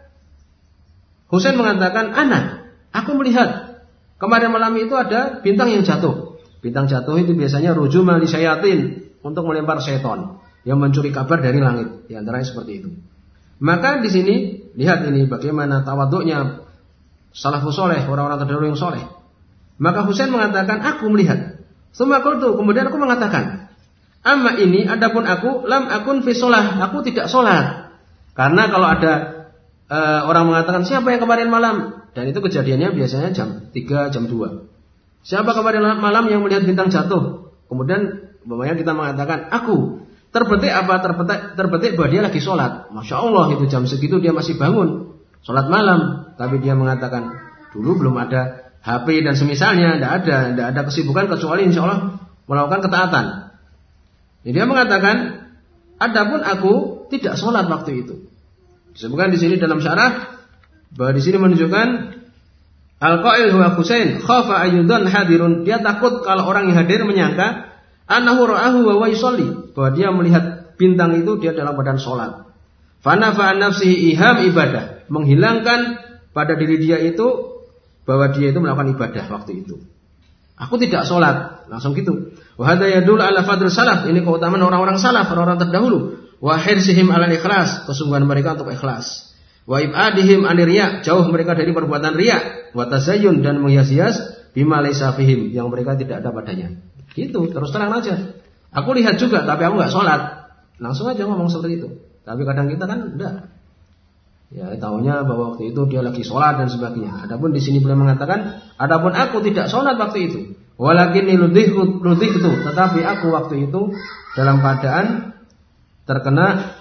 Husain mengatakan, aku melihat kemarin malam itu ada bintang yang jatuh. Bintang jatuh itu biasanya rujuma li syayatin, untuk melempar syaitan yang mencuri kabar dari langit. Di antaranya seperti itu. Maka di sini lihat ini bagaimana tawaduknya salafus saleh, orang-orang terdahulu yang saleh. Maka Husain mengatakan, aku melihat. Tsumma qultu, kemudian aku mengatakan, amma ini adapun aku lam akun fi shalah, aku tidak salat. Karena kalau ada orang mengatakan siapa yang kemarin malam, dan itu kejadiannya biasanya jam 3, jam 2. Siapa kemarin malam yang melihat bintang jatuh? Kemudian umpamanya kita mengatakan aku. Terbetik apa? Terbetik bahwa dia lagi sholat. Masya Allah, itu jam segitu dia masih bangun sholat malam. Tapi dia mengatakan dulu belum ada HP dan semisalnya, tidak ada kesibukan kecuali insya Allah melakukan ketaatan. Jadi dia mengatakan, adapun aku tidak sholat waktu itu. Disebutkan di sini dalam syarah bahwa di sini menunjukkan al-qail huwa Husain khafa ayyudan hadirun. Dia takut kalau orang yang hadir menyangka annahu ra'ahu wa yusalli, bahwa dia melihat bintang itu dia dalam badan sholat. Fanafa an nafsihi iham ibadah, menghilangkan pada diri dia itu bahwa dia itu melakukan ibadah waktu itu. Aku tidak sholat, langsung gitu. Wa hadza yadul ala fadl salaf, ini keutamaan orang-orang salaf, orang-orang terdahulu. Wa hirsihim ala ikhlas, kesungguhan mereka untuk ikhlas. Wa ibadihim anir riya, jauh mereka dari perbuatan riya. Wa tazayyun, dan menghias-hias bima laysa fihim, yang mereka tidak ada padanya. Gitu, terus terang aja. Aku lihat juga, tapi aku nggak sholat. Langsung aja ngomong seperti itu. Tapi kadang kita kan enggak. Ya, tahunya bahwa waktu itu dia lagi sholat dan sebagainya. Adapun di sini beliau mengatakan, adapun aku tidak sholat waktu itu. Walakinni ludhiqtu, tetapi aku waktu itu dalam keadaan terkena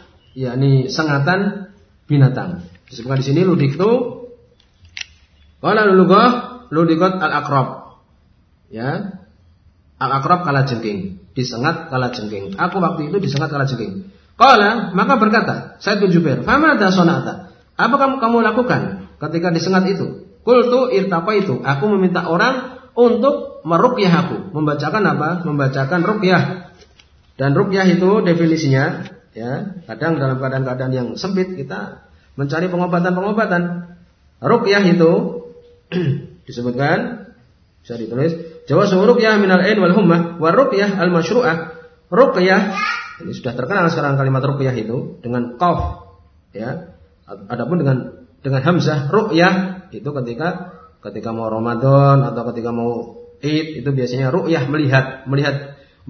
sengatan binatang. Disebutkan di sini ludhiqtu. Qala ludhiqat al-aqrab. Ya. Al-aqrab kala jengking, disengat kala jengking. Aku waktu itu disengat kala jengking. Qala, maka berkata Sa'id bin Jubair, "Famada sonata?" Apa kamu lakukan ketika disengat itu? Qultu irtaqaitu, aku meminta orang untuk meruqyah aku. Membacakan apa? Membacakan ruqyah. Dan ruqyah itu definisinya, ya, kadang dalam keadaan-keadaan yang sempit kita mencari pengobatan-pengobatan. Ruqyah itu disebutkan, bisa ditulis, jawazu ruqyah minal ain wal hummah wa ruqyah al masyru'ah. Ruqyah ini sudah terkenal sekarang kalimat ruqyah itu dengan qaf, ya. Adapun dengan hamzah, ruqyah itu ketika mau Ramadan atau ketika mau Id, itu biasanya ruqyah melihat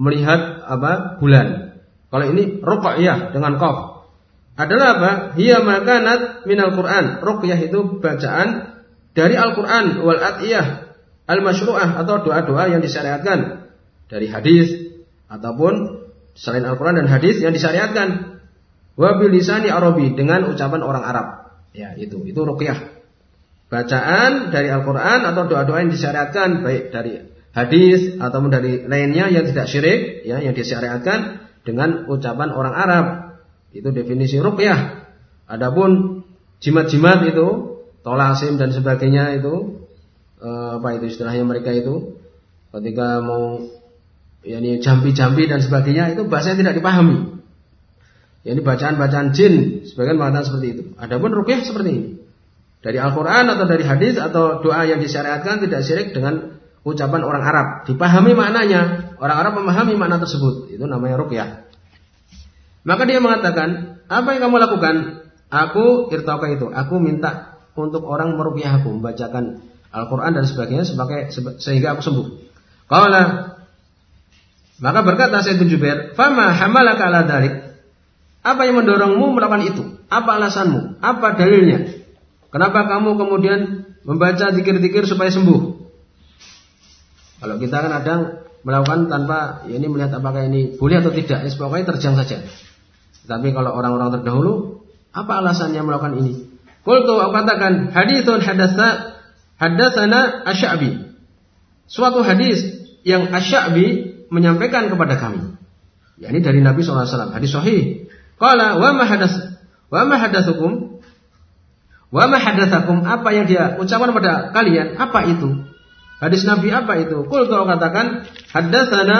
melihat bulan. Kalau ini ruqyah dengan qaf. Adalah apa? Hiya makanat minal Qur'an. Ruqyah itu bacaan dari Al-Qur'an wal adiyah al-masyru'ah atau doa-doa yang disyariatkan dari hadis ataupun selain Al-Qur'an dan hadis yang disyariatkan. Wa bil lisani Arabi dengan ucapan orang Arab. Ya, itu ruqyah. Bacaan dari Al-Qur'an atau doa-doa yang disyariatkan baik dari hadis ataupun dari lainnya yang tidak syirik, ya, yang disyariatkan dengan ucapan orang Arab. Itu definisi ruqyah. Adapun jimat-jimat itu, tolasim dan sebagainya itu itu istilahnya mereka itu ketika mau yakni jampi-jampi dan sebagainya itu bahasanya tidak dipahami. Ini bacaan-bacaan jin sebagian mengatakan seperti itu. Adapun ruqyah seperti ini. Dari Al-Qur'an atau dari hadis atau doa yang disyariatkan tidak syirik dengan ucapan orang Arab. Dipahami maknanya. Orang Arab memahami makna tersebut. Itu namanya ruqyah. Maka dia mengatakan, apa yang kamu lakukan? Aku irtauka itu. Aku minta untuk orang meruqyah aku, membacakan Al-Qur'an dan sebagainya sehingga aku sembuh. Qala, maka berkata Sayyid bin Jubair, "Fama hamalaka ala dzalik?" Apa yang mendorongmu melakukan itu? Apa alasanmu? Apa dalilnya? Kenapa kamu kemudian membaca zikir-zikir supaya sembuh? Kalau kita kan kadang melakukan tanpa ini melihat apakah ini boleh atau tidak, pokoknya terjang saja. Tapi kalau orang-orang terdahulu, apa alasannya melakukan ini? Qultu, aku katakan, haditsun hadatsana Asy-Sya'bi. Suatu hadis yang Asy-Sya'bi menyampaikan kepada kami. yakni dari Nabi SAW, hadis sahih. Qala wa ma hadatsukum wa ma hadatsakum, apa yang dia ucapkan kepada kalian, apa itu? Hadis Nabi apa itu? Qul kau katakan haddatsana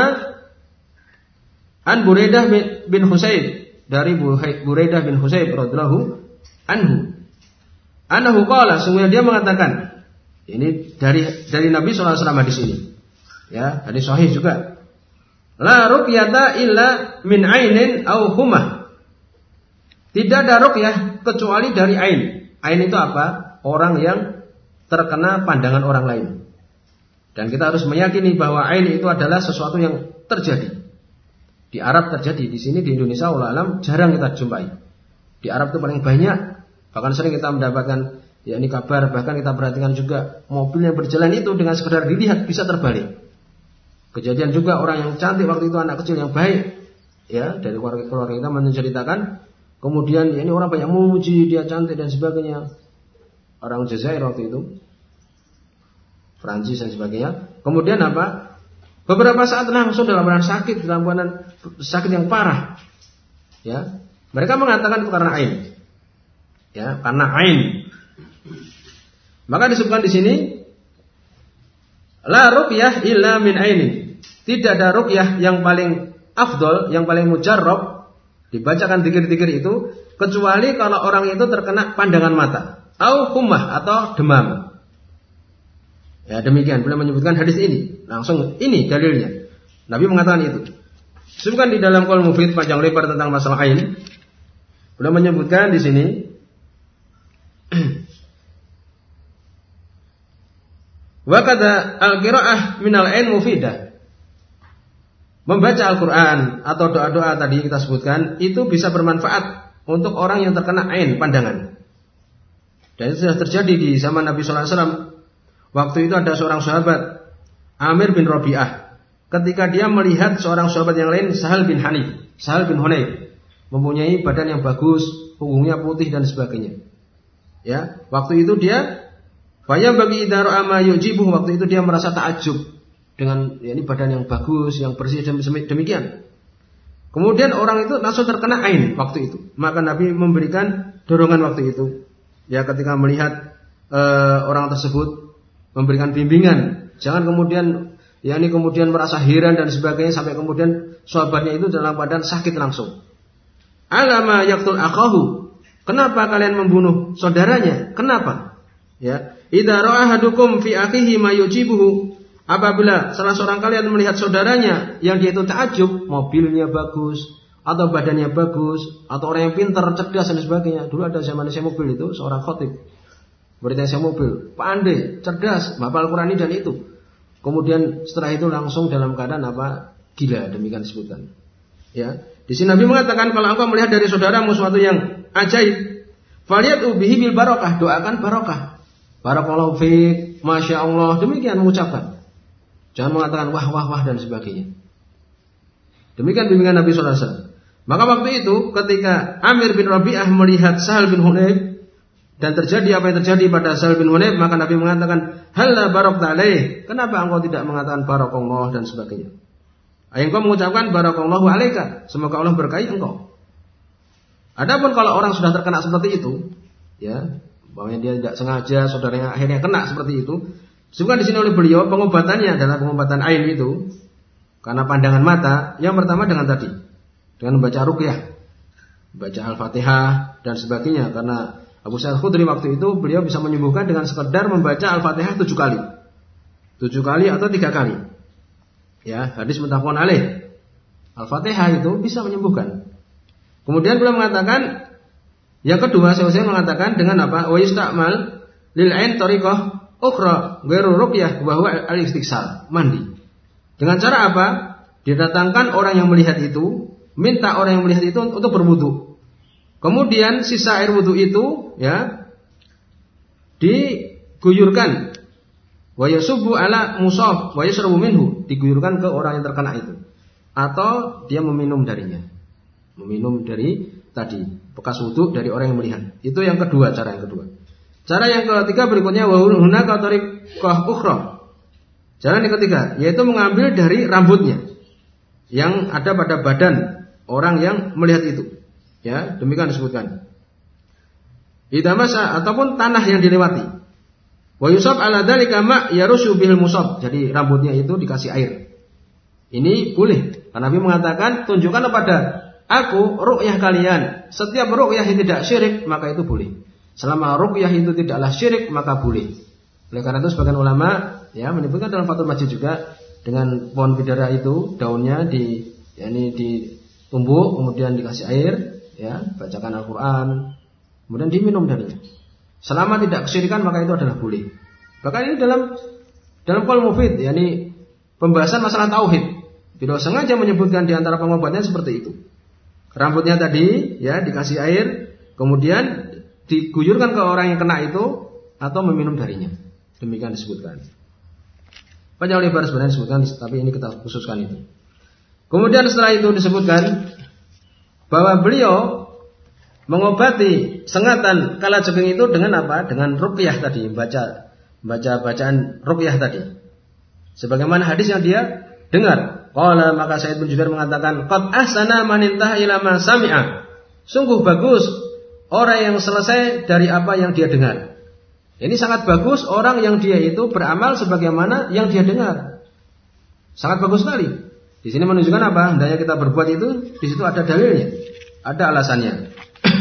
an Buraidah bin Husayb, dari Buraidah bin Husayb radhiyallahu anhu. Annahu qala, sungguhnya dia mengatakan, ini dari Nabi SAW hadis ini. Ya, hadis sahih juga. La ruqyata illa min ainin aw humah. Tidak ada ruqyah kecuali dari ain. Ain itu apa? Orang yang terkena pandangan orang lain. Dan kita harus meyakini bahwa ain itu adalah sesuatu yang terjadi. Di Arab terjadi, di sini di Indonesia wallahu alam jarang kita jumpai. Di Arab itu paling banyak. Bahkan sering kita mendapatkan yakni kabar, bahkan kita perhatikan juga mobil yang berjalan itu dengan sekedar dilihat bisa terbalik. Kejadian juga orang yang cantik waktu itu, anak kecil yang baik, ya, dari keluarga kita menceritakan, kemudian ya, ini orang banyak memuji dia cantik dan sebagainya. Orang Jazair waktu itu, Prancis dan sebagainya. Kemudian apa? Beberapa saat langsung dalam keadaan sakit, dalam keadaan sakit yang parah. Ya, mereka mengatakan itu karena ain. Ya, karena ain. Maka disebutkan di sini, la ruqyah illa min ainin. Tidak ada ruqyah yang paling afdol, yang paling mujarrab, dibacakan zikir-zikir itu, kecuali kalau orang itu terkena pandangan mata, au humah, atau demam. Ya, demikian beliau menyebutkan hadis ini. Langsung ini dalilnya. Nabi mengatakan itu. Disebutkan di dalam Qaul Mufid panjang lebar tentang masalah ain. Beliau menyebutkan di sini wa kadza al-qiraah minal ain mufidah. Membaca Al-Qur'an atau doa-doa tadi kita sebutkan itu bisa bermanfaat untuk orang yang terkena ain pandangan. Dan itu sudah terjadi di zaman Nabi sallallahu alaihi wasallam. Waktu itu ada seorang sahabat Amir bin Rabi'ah, ketika dia melihat seorang sahabat yang lain, Sahal bin Hunayf, mempunyai badan yang bagus, punggungnya putih dan sebagainya. Ya, waktu itu dia bagi idara ama yujibuh, waktu itu dia merasa takjub dengan ya, ini badan yang bagus, yang bersih demikian. Kemudian orang itu langsung terkena ain waktu itu. Maka Nabi memberikan dorongan waktu itu. Ya, ketika melihat orang tersebut, memberikan bimbingan. Jangan kemudian ya ini kemudian merasa heran dan sebagainya sampai kemudian sahabatnya itu dalam keadaan sakit langsung. Alama yaqtul akahu. Kenapa kalian membunuh saudaranya? Kenapa? Ya, idza ra'a ahadukum fi akhihi ma yujibuhu. Apabila salah seorang kalian melihat saudaranya yang dia itu takjub, mobilnya bagus atau badannya bagus atau orang yang pintar, cerdas dan sebagainya. Dulu ada zaman saya mobil itu seorang khatib. Berita saya mobil, pandai, cerdas, hafal Qur'an dan itu. Kemudian setelah itu langsung dalam keadaan apa? gila, demikian disebutkan. Ya, di sini Nabi mengatakan kalau engkau melihat dari saudaramu sesuatu yang ajaib, faliyatu bihi bil barokah, doakan barokah. Barakallahu fiik, masya Allah, demikian mengucapkan. Jangan mengatakan wah dan sebagainya. Demikian bimbingan Nabi sallallahu alaihi wasallam. Maka waktu itu ketika Amir bin Rabi'ah melihat Sahal bin Hunayf dan terjadi apa yang terjadi pada Sahal bin Hunayf, maka Nabi mengatakan, "Halla barakta alaih." Kenapa engkau tidak mengatakan barakallah dan sebagainya? Engkau mengucapkan barakallahu alaika, semoga Allah berkahi engkau. Adapun kalau orang sudah terkena seperti itu, ya, bahwa dia tidak sengaja saudaranya akhirnya kena seperti itu, disebutkan di sini oleh beliau pengobatannya adalah pengobatan ain itu karena pandangan mata. Yang pertama dengan tadi, dengan membaca ruqyah, baca Al-Fatihah dan sebagainya. Karena Abu Sa'id Khudri waktu itu beliau bisa menyembuhkan dengan sekedar membaca Al-Fatihah 7 kali. 7 kali atau 3 kali. Ya, hadis muttafaqun alaih. Al-Fatihah itu bisa menyembuhkan. Kemudian beliau mengatakan yang kedua, saya mengatakan dengan apa? Wa yusta'mal lil ain tariqah ukhra ghairu ruqyah wa huwa al-istighsal, mandi. Dengan cara apa? Didatangkan orang yang melihat itu, minta orang yang melihat itu untuk berwudu. Kemudian sisa air wudu itu ya diguyurkan. Wa yasubbu ala musab wa yashrabu minhu, diguyurkan ke orang yang terkena itu. Atau dia meminum darinya. Meminum dari tadi bekas wudu dari orang yang melihat. Itu yang kedua, cara yang kedua. Cara yang ketiga berikutnya wa hunaka tariqah ukhra. Cara yang ketiga yaitu mengambil dari rambutnya yang ada pada badan orang yang melihat itu. Ya, demikian disebutkan. Idza masa ataupun tanah yang dilewati. Wa yusab ala dzalika ma yarushu bil musab. Jadi rambutnya itu dikasih air. Ini boleh. Karena Nabi mengatakan tunjukkan kepada aku ruqyah kalian. Setiap ruqyah yang tidak syirik maka itu boleh. Selama ruqyah itu tidaklah syirik maka boleh. Oleh karena itu sebagian ulama ya menyebutkan dalam Fathul Majid juga dengan pohon bidara itu daunnya ditumbuk kemudian dikasih air ya, bacakan Al-Qur'an kemudian diminum darinya. Selama tidak kesyirikan maka itu adalah boleh. Bahkan ini dalam qaul mufid yakni pembahasan masalah tauhid. Beliau sengaja menyebutkan di antara pengobatnya seperti itu. Rambutnya tadi ya dikasih air, kemudian diguyurkan ke orang yang kena itu atau meminum darinya. Demikian disebutkan. Panjang lebar sebenarnya disebutkan, tapi ini kita khususkan itu. Kemudian setelah itu disebutkan bahwa beliau mengobati sengatan kalajengking itu dengan apa? Dengan ruqyah tadi, baca bacaan ruqyah tadi. Sebagaimana hadis yang dia dengar. Qala maka Sa'id bin Jubair mengatakan, qad ahsana man intaha ila ma sami'a. Sungguh bagus orang yang selesai dari apa yang dia dengar. Ini sangat bagus orang yang dia itu beramal sebagaimana yang dia dengar. Sangat bagus sekali. Di sini menunjukkan apa? Hendaknya kita berbuat itu, di situ ada dalilnya, ada alasannya.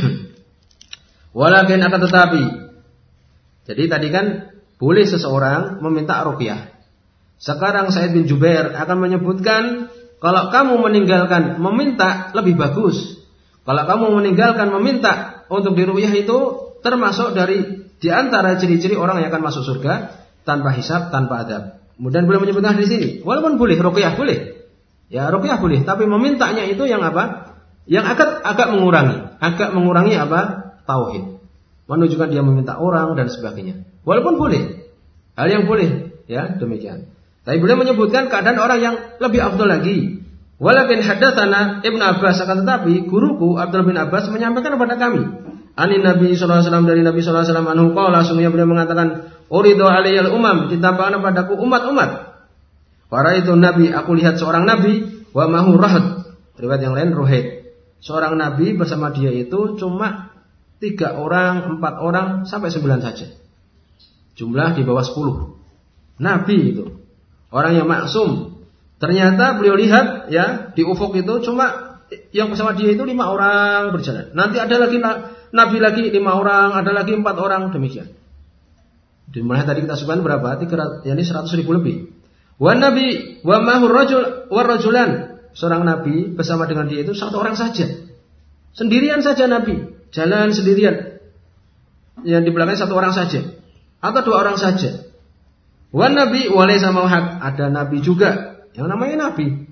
Walakin akan tetapi. Jadi tadi kan boleh seseorang meminta ruqyah. Sekarang Sa'id bin Jubair akan menyebutkan kalau kamu meninggalkan meminta lebih bagus. Kalau kamu meninggalkan meminta untuk diruqyah itu termasuk di antara ciri-ciri orang yang akan masuk surga tanpa hisab, tanpa adab. Kemudian beliau menyebutkan di sini, walaupun boleh ruqyah boleh. Ya ruqyah boleh, tapi memintanya itu yang apa? Yang agak mengurangi apa? Tauhid. Menunjukkan dia meminta orang dan sebagainya. Walaupun boleh. Hal yang boleh, ya, demikian. Tapi beliau menyebutkan keadaan orang yang lebih afdal lagi. Walakin haddatsana Ibnu Abbas, akan tetapi guruku Abdullah bin Abbas menyampaikan kepada kami, ani Nabi sallallahu alaihi wasallam, dari Nabi sallallahu alaihi wasallam anhu qala, sungguhnya beliau mengatakan, uridu alaiyal umam, ditampakkan padaku umat-umat. Para itu Nabi, aku lihat seorang Nabi wa mahu rahad. Riwayat yang lain ruhaid. Seorang Nabi bersama dia itu cuma 3 orang, 4 orang sampai 9 saja. Jumlah di bawah 10. Nabi itu orang yang maksum. Ternyata beliau lihat ya di ufuk itu cuma yang bersama dia itu 5 orang berjalan. Nanti ada lagi Nabi lagi 5 orang, ada lagi 4 orang, demikian. Dimana tadi kita sebutkan berapa? 100.000 lebih. Wa Nabi wa mahur rajul wa rajulan. Seorang Nabi bersama dengan dia itu 1 orang saja. Sendirian saja Nabi, jalan sendirian. Yang di belakangnya 1 orang saja atau 2 orang saja. Wan Nabi walaysa mauhad, ada Nabi juga yang namanya Nabi.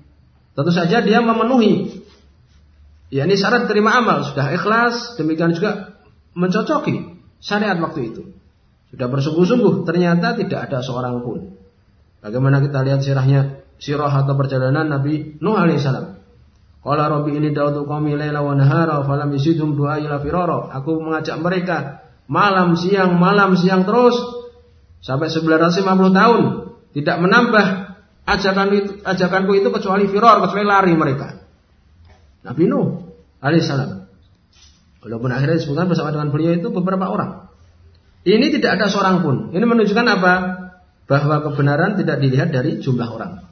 tentu saja dia memenuhi yakni syarat terima amal, sudah ikhlas, demikian juga mencocoki syariat waktu itu. Sudah bersungguh-sungguh, ternyata tidak ada seorang pun. Bagaimana kita lihat sirah atau perjalanan Nabi Nuh alaihissalam. Qala rabbi inni da'utu qaumi laila wa nahara falam yazidhum du'ai ila firara. Aku mengajak mereka malam siang terus sampai 950 tahun, tidak menambah ajakanku itu kecuali firar, kecuali lari mereka. Nabi Nuh alaihissalam. Walaupun akhirnya disebutkan bersama dengan beliau itu beberapa orang. Ini tidak ada seorang pun. Ini menunjukkan apa? Bahwa kebenaran tidak dilihat dari jumlah orang.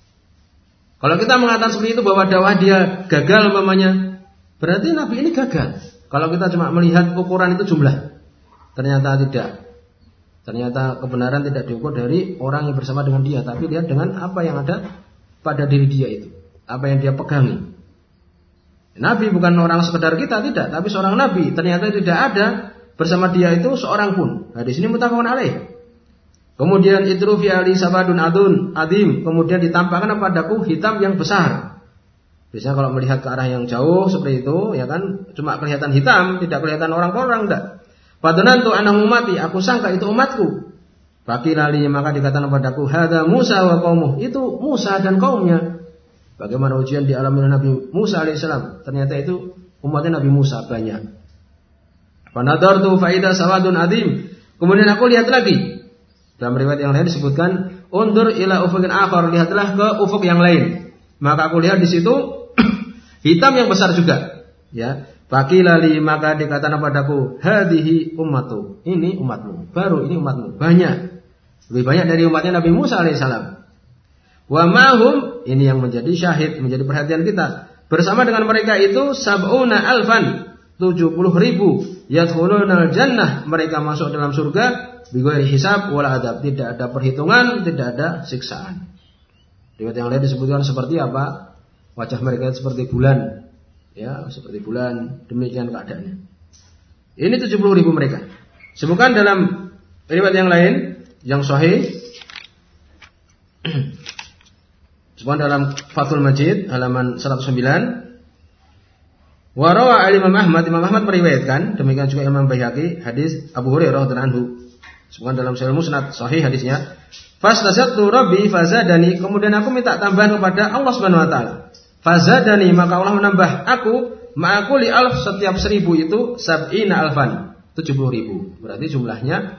Kalau kita mengatakan seperti itu bahwa dakwah dia gagal umpamanya, berarti Nabi ini gagal. Kalau kita cuma melihat ukuran itu jumlah, ternyata tidak. Ternyata kebenaran tidak diukur dari orang yang bersama dengan dia, tapi lihat dengan apa yang ada pada diri dia itu, apa yang dia pegangi. Nabi bukan orang sekedar kita, tidak, tapi seorang Nabi. Ternyata tidak ada bersama dia itu seorang pun. Nah, di sini muttafaqun alaih. Kemudian idru fi ali sabadun adim, kemudian ditampakkan padaku hitam yang besar. Biasanya kalau melihat ke arah yang jauh seperti itu, ya kan, cuma kelihatan hitam, tidak kelihatan orang-orang, enggak. Fadanantu annahu ummati, aku sangka itu umatku. Fakilali, maka dikatakan padaku, hadza Musa wa qaumuh, itu Musa dan kaumnya. Bagaimana ujian dialami oleh Nabi Musa alaihissalam? Ternyata itu umatnya Nabi Musa banyak. Fanadartu faida sawadun adim. Kemudian aku lihat lagi. Dalam riwayat yang lain disebutkan, undur ila ufuqin akhar, lihatlah ke ufuk yang lain. Maka aku lihat di situ hitam yang besar juga. Ya, fakilali, maka dikatakan padaku, hadhihi ummatu, ini umatmu, baru ini umatmu, banyak, lebih banyak dari umatnya Nabi Musa alaihissalam. Wa mahum, ini yang menjadi syahid, menjadi perhatian kita. Bersama dengan mereka itu sab'una alfan, 70.000, yadkhulunal jannah, mereka masuk dalam surga bighairi hisab wala adab, tidak ada perhitungan, tidak ada siksaan. Riwayat yang lain disebutkan seperti apa? Wajah mereka seperti bulan, ya, seperti bulan, demikian keadaannya. Ini 70.000 mereka. Sebutkan dalam riwayat yang lain yang sahih, sebutkan dalam Fathul Majid halaman 109. Wa rawa Imam Ahmad meriwayatkan, demikian juga Imam Baihaqi, hadis Abu Hurairah radhiyallahu anhu. Sebutkan dalam Sahih Musnad, sahih hadisnya. Fastazadtu rabbi fazadani, kemudian aku minta tambahan kepada Allah Subhanahu wa taala. Fazadani, maka Allah menambah aku, ma'akuli alf, setiap 1000 itu sab'ina alfan, 70.000. Berarti jumlahnya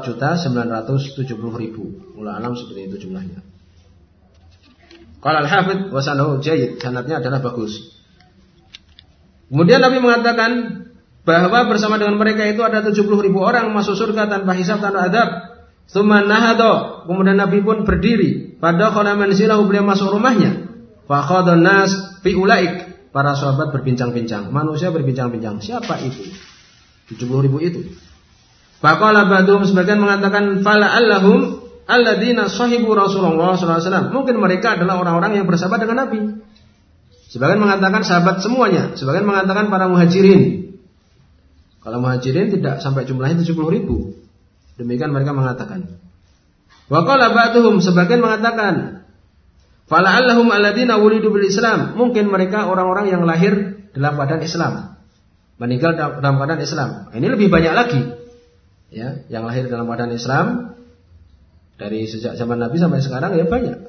4.970.000. Wallahu alam, seperti itu jumlahnya. Qala al-Hafidz wa sanahu jayyid, sanadnya adalah bagus. Kemudian Nabi mengatakan bahwa bersama dengan mereka itu ada 70.000 orang masuk surga tanpa hisab, tanpa adab. Tsumma nahada, kemudian Nabi pun berdiri. Pada khala manzilahu, beliau masuk rumahnya. Fa khadhan nas fi ulaik, para sahabat berbincang-bincang, manusia berbincang-bincang, siapa itu? 70.000 itu. Faqala ba'dhum, sebagian mengatakan fala allahum alladzina sahibu Rasulullah sallallahu alaihi wasallam. Mungkin mereka adalah orang-orang yang bersahabat dengan Nabi. Sebagian mengatakan sahabat semuanya, sebagian mengatakan para muhajirin. Kalau muhajirin tidak sampai jumlahnya 70.000. Demikian mereka mengatakan. Wa qala ba'dhum, sebagian mengatakan fala'allahum alladziina wulidu bil Islam. Mungkin mereka orang-orang yang lahir dalam keadaan Islam, meninggal dalam keadaan Islam. Ini lebih banyak lagi. Ya, yang lahir dalam keadaan Islam dari sejak zaman Nabi sampai sekarang ya banyak.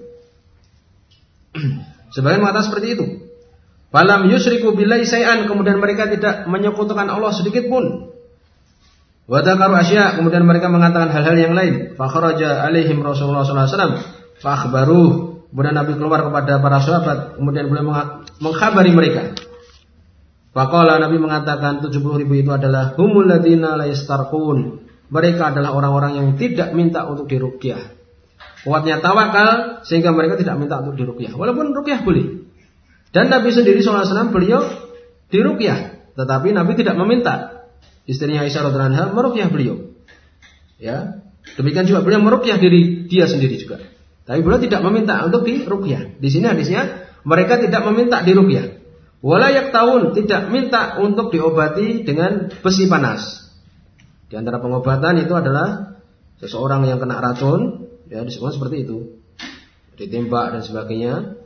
Sebagian mengatakan seperti itu. Falam yusyriku billahi syai'an, kemudian mereka tidak menyekutukan Allah sedikit pun. Wa dzakaru asya, kemudian mereka mengatakan hal-hal yang lain. Fa kharaja alaihim Rasulullah sallallahu alaihi wasallam fa akhbaruh, kemudian Nabi keluar kepada para sahabat, kemudian beliau mengkhabari mereka. Faqala, Nabi mengatakan 70.000 itu adalah humul ladzina la yastarqun. Mereka adalah orang-orang yang tidak minta untuk diruqyah. Kuatnya tawakal sehingga mereka tidak minta untuk diruqyah. Walaupun ruqyah boleh. Dan Nabi sendiri SAW beliau diruqyah, tetapi Nabi tidak meminta. Istrinya Aisyah radhiyallahu anha meruqyah beliau. Ya, demikian juga beliau meruqyah diri dia sendiri juga. Tapi beliau tidak meminta untuk diruqyah. Di sini hadisnya mereka tidak meminta diruqyah. Wala yaktawun, tidak minta untuk diobati dengan besi panas. Di antara pengobatan itu adalah seseorang yang kena racun, ya disebut seperti itu, ditembak dan sebagainya.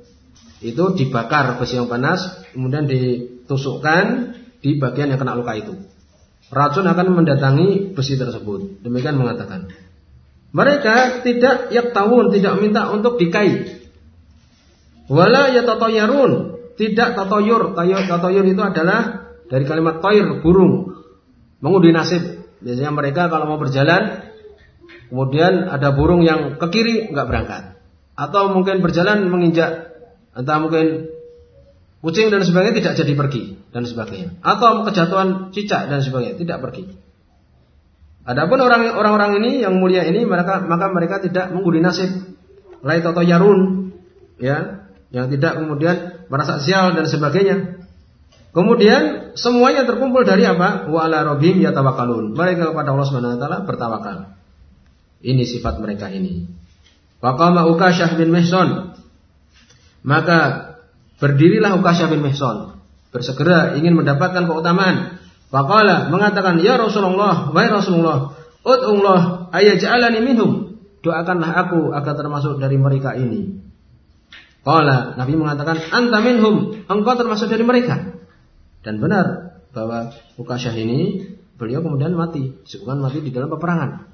Itu dibakar besi yang panas, kemudian ditusukkan di bagian yang kena luka itu. Racun akan mendatangi besi tersebut. Demikian mengatakan. Mereka tidak yaktawun, tidak minta untuk dikai. Wala yatatayyarun, tidak tatoyur. Tatoyur itu adalah dari kalimat toir, burung, mengundi nasib. Biasanya mereka kalau mau berjalan, kemudian ada burung yang ke kiri nggak berangkat, atau mungkin berjalan menginjak, entah mungkin kucing dan sebagainya, tidak jadi pergi dan sebagainya, atau kejatuhan cicak dan sebagainya, tidak pergi. Adapun orang-orang ini yang mulia ini, maka mereka tidak mengundi nasib, lai tatoyarun, ya, yang tidak kemudian merasa sial dan sebagainya. Kemudian semuanya terkumpul dari apa? Wa ala rabbihim yatawakkalun. Mereka kepada Allah Subhanahu wa taala bertawakal. Ini sifat mereka ini. Faqama Ukasyah bin Mihsan. Maka berdirilah Ukasyah bin Mihsan, bersegera ingin mendapatkan keutamaan. Faqala, mengatakan, ya Rasulullah, wahai Rasulullah, ud'ullah ayaj'alani minhum. Doakanlah aku agar termasuk dari mereka ini. Qala, Nabi mengatakan, anta minhum, engkau termasuk dari mereka. Dan benar bahwa Ukasyah ini, beliau kemudian mati, disebutkan mati di dalam peperangan,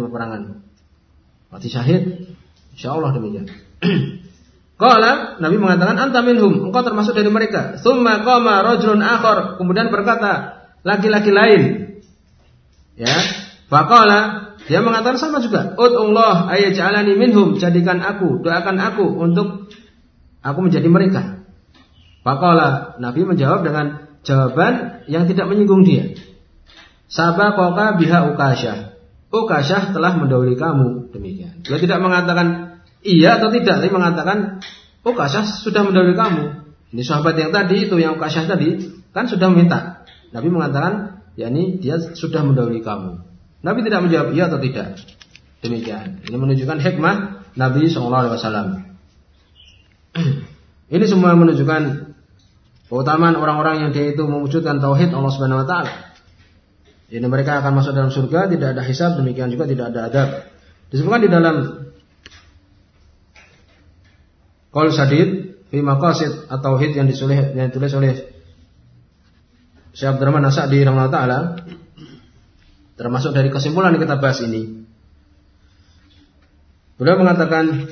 mati syahid, insyaallah demikian. Qala, Nabi mengatakan, anta minhum, engkau termasuk dari mereka. Tsumma qama rajulun akhar, kemudian berkata laki-laki lain, ya, faqala, dia mengatakan sama juga, ud'ullah ayaj'alani minhum, jadikan aku, doakan aku untuk aku menjadi mereka. Faqala, Nabi menjawab dengan jawaban yang tidak menyinggung dia. Sabaqaka biha Ukasyah. Ukasyah telah mendahului kamu, demikian. Dia tidak mengatakan iya atau tidak, tapi mengatakan Ukasyah sudah mendahului kamu. Ini sahabat yang tadi itu, yang Ukasyah tadi kan sudah minta. Nabi mengatakan, yakni dia sudah mendahului kamu. Nabi tidak menjawab iya atau tidak. Demikian. Ini menunjukkan hikmah Nabi SAW. Ini semua menunjukkan keutamaan orang-orang yang dia itu mewujudkan tauhid Allah Subhanahu wa taala. Ini mereka akan masuk dalam surga, tidak ada hisab, demikian juga tidak ada adab. Disebutkan di dalam Qaul Sadid fi maqasid at-tauhid yang ditulis oleh Syekh Abdurrahman As-Sa'di rahimahullah taala, termasuk dari kesimpulan yang kita bahas ini. Beliau mengatakan,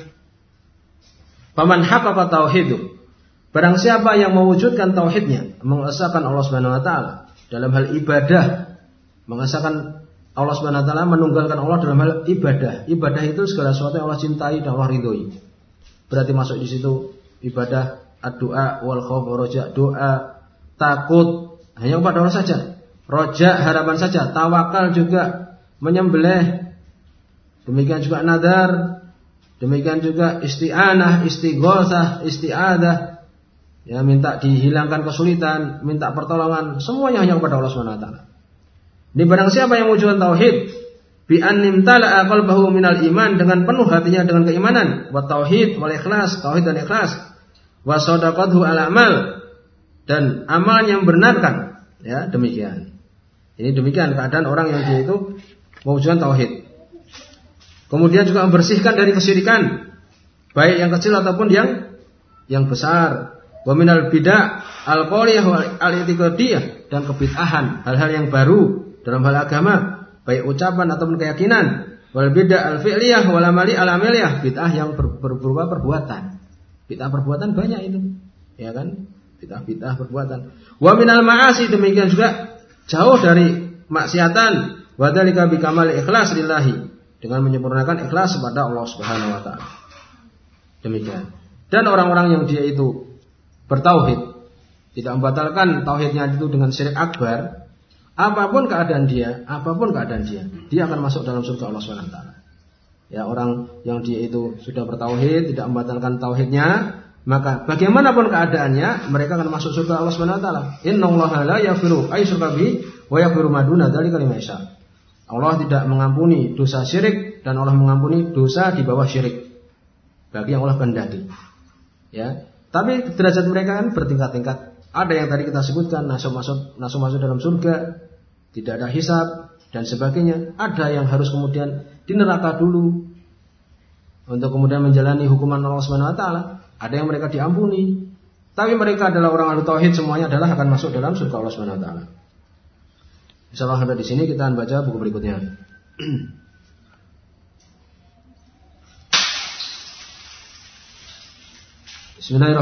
"Faman haqqaqa tauhidu." Barang siapa yang mewujudkan tauhidnya, mengesahkan Allah Subhanahu wa taala dalam hal ibadah, mengesahkan Allah Subhanahu wa taala, menunggalkan Allah dalam hal ibadah. Ibadah itu segala sesuatu yang Allah cintai dan Allah ridhoi. Berarti masuk di situ ibadah ad-du'a wal khauf wa raja, doa, takut hanya kepada Allah saja, roja harapan saja, tawakal juga, menyembelih, demikian juga nadar, demikian juga isti'anah, istighotsah, isti'adah, ya, minta dihilangkan kesulitan, minta pertolongan, semuanya hanya kepada Allah Subhanahu wa taala. Ini barang siapa yang mewujudkan tauhid, bi annim tala'a qalbahu minal iman, dengan penuh hatinya dengan keimanan, wa tauhid wal ikhlas, tauhid dan ikhlas, wa shadaqathu al amal, dan amal yang benarkan, ya, demikian. Ini demikian keadaan orang yang dia itu mewujudkan tauhid. Kemudian juga membersihkan dari kesyirikan, baik yang kecil ataupun yang besar. Wa minal bid'ah al-qauliyah wal i'tiqadiyah, dan kebid'ahan, hal-hal yang baru dalam hal agama, baik ucapan ataupun keyakinan. Wal bid'ah al-fi'liyah wal amali al-amaliyah, bid'ah yang berupa perbuatan. Bid'ah perbuatan banyak itu, ya kan? Bid'ah perbuatan. Wa minal ma'asi, demikian juga jauh dari maksiatan. Wa dzalika bi kamal ikhlas lillahi, dengan menyempurnakan ikhlas kepada Allah Subhanahu wa taala. Demikian. Dan orang-orang yang dia itu bertauhid, tidak membatalkan tauhidnya itu dengan syirik akbar, apapun keadaan dia, dia akan masuk dalam surga Allah Subhanahu wa taala. Ya, orang yang dia itu sudah bertauhid, tidak membatalkan tauhidnya, maka bagaimanapun keadaannya, mereka akan masuk surga Allah Subhanahu wa taala. Innallaha la yaghfiru ayyushraka bihi wa yaghfiru ma duna dzalika liman yasha. Allah tidak mengampuni dosa syirik, dan Allah mengampuni dosa di bawah syirik bagi yang Allah kehendaki. Ya, tapi derajat mereka kan bertingkat-tingkat. Ada yang tadi kita sebutkan, langsung masuk dalam surga, tidak ada hisab dan sebagainya. Ada yang harus kemudian di neraka dulu untuk kemudian menjalani hukuman Allah Subhanahu wa taala. Ada yang mereka diampuni, tapi mereka adalah orang ahli tauhid, semuanya adalah akan masuk dalam surga Allah Subhanahu wa taala. Insyaallah sampai di sini kita akan baca buku berikutnya. Bismillahirrahmanirrahim.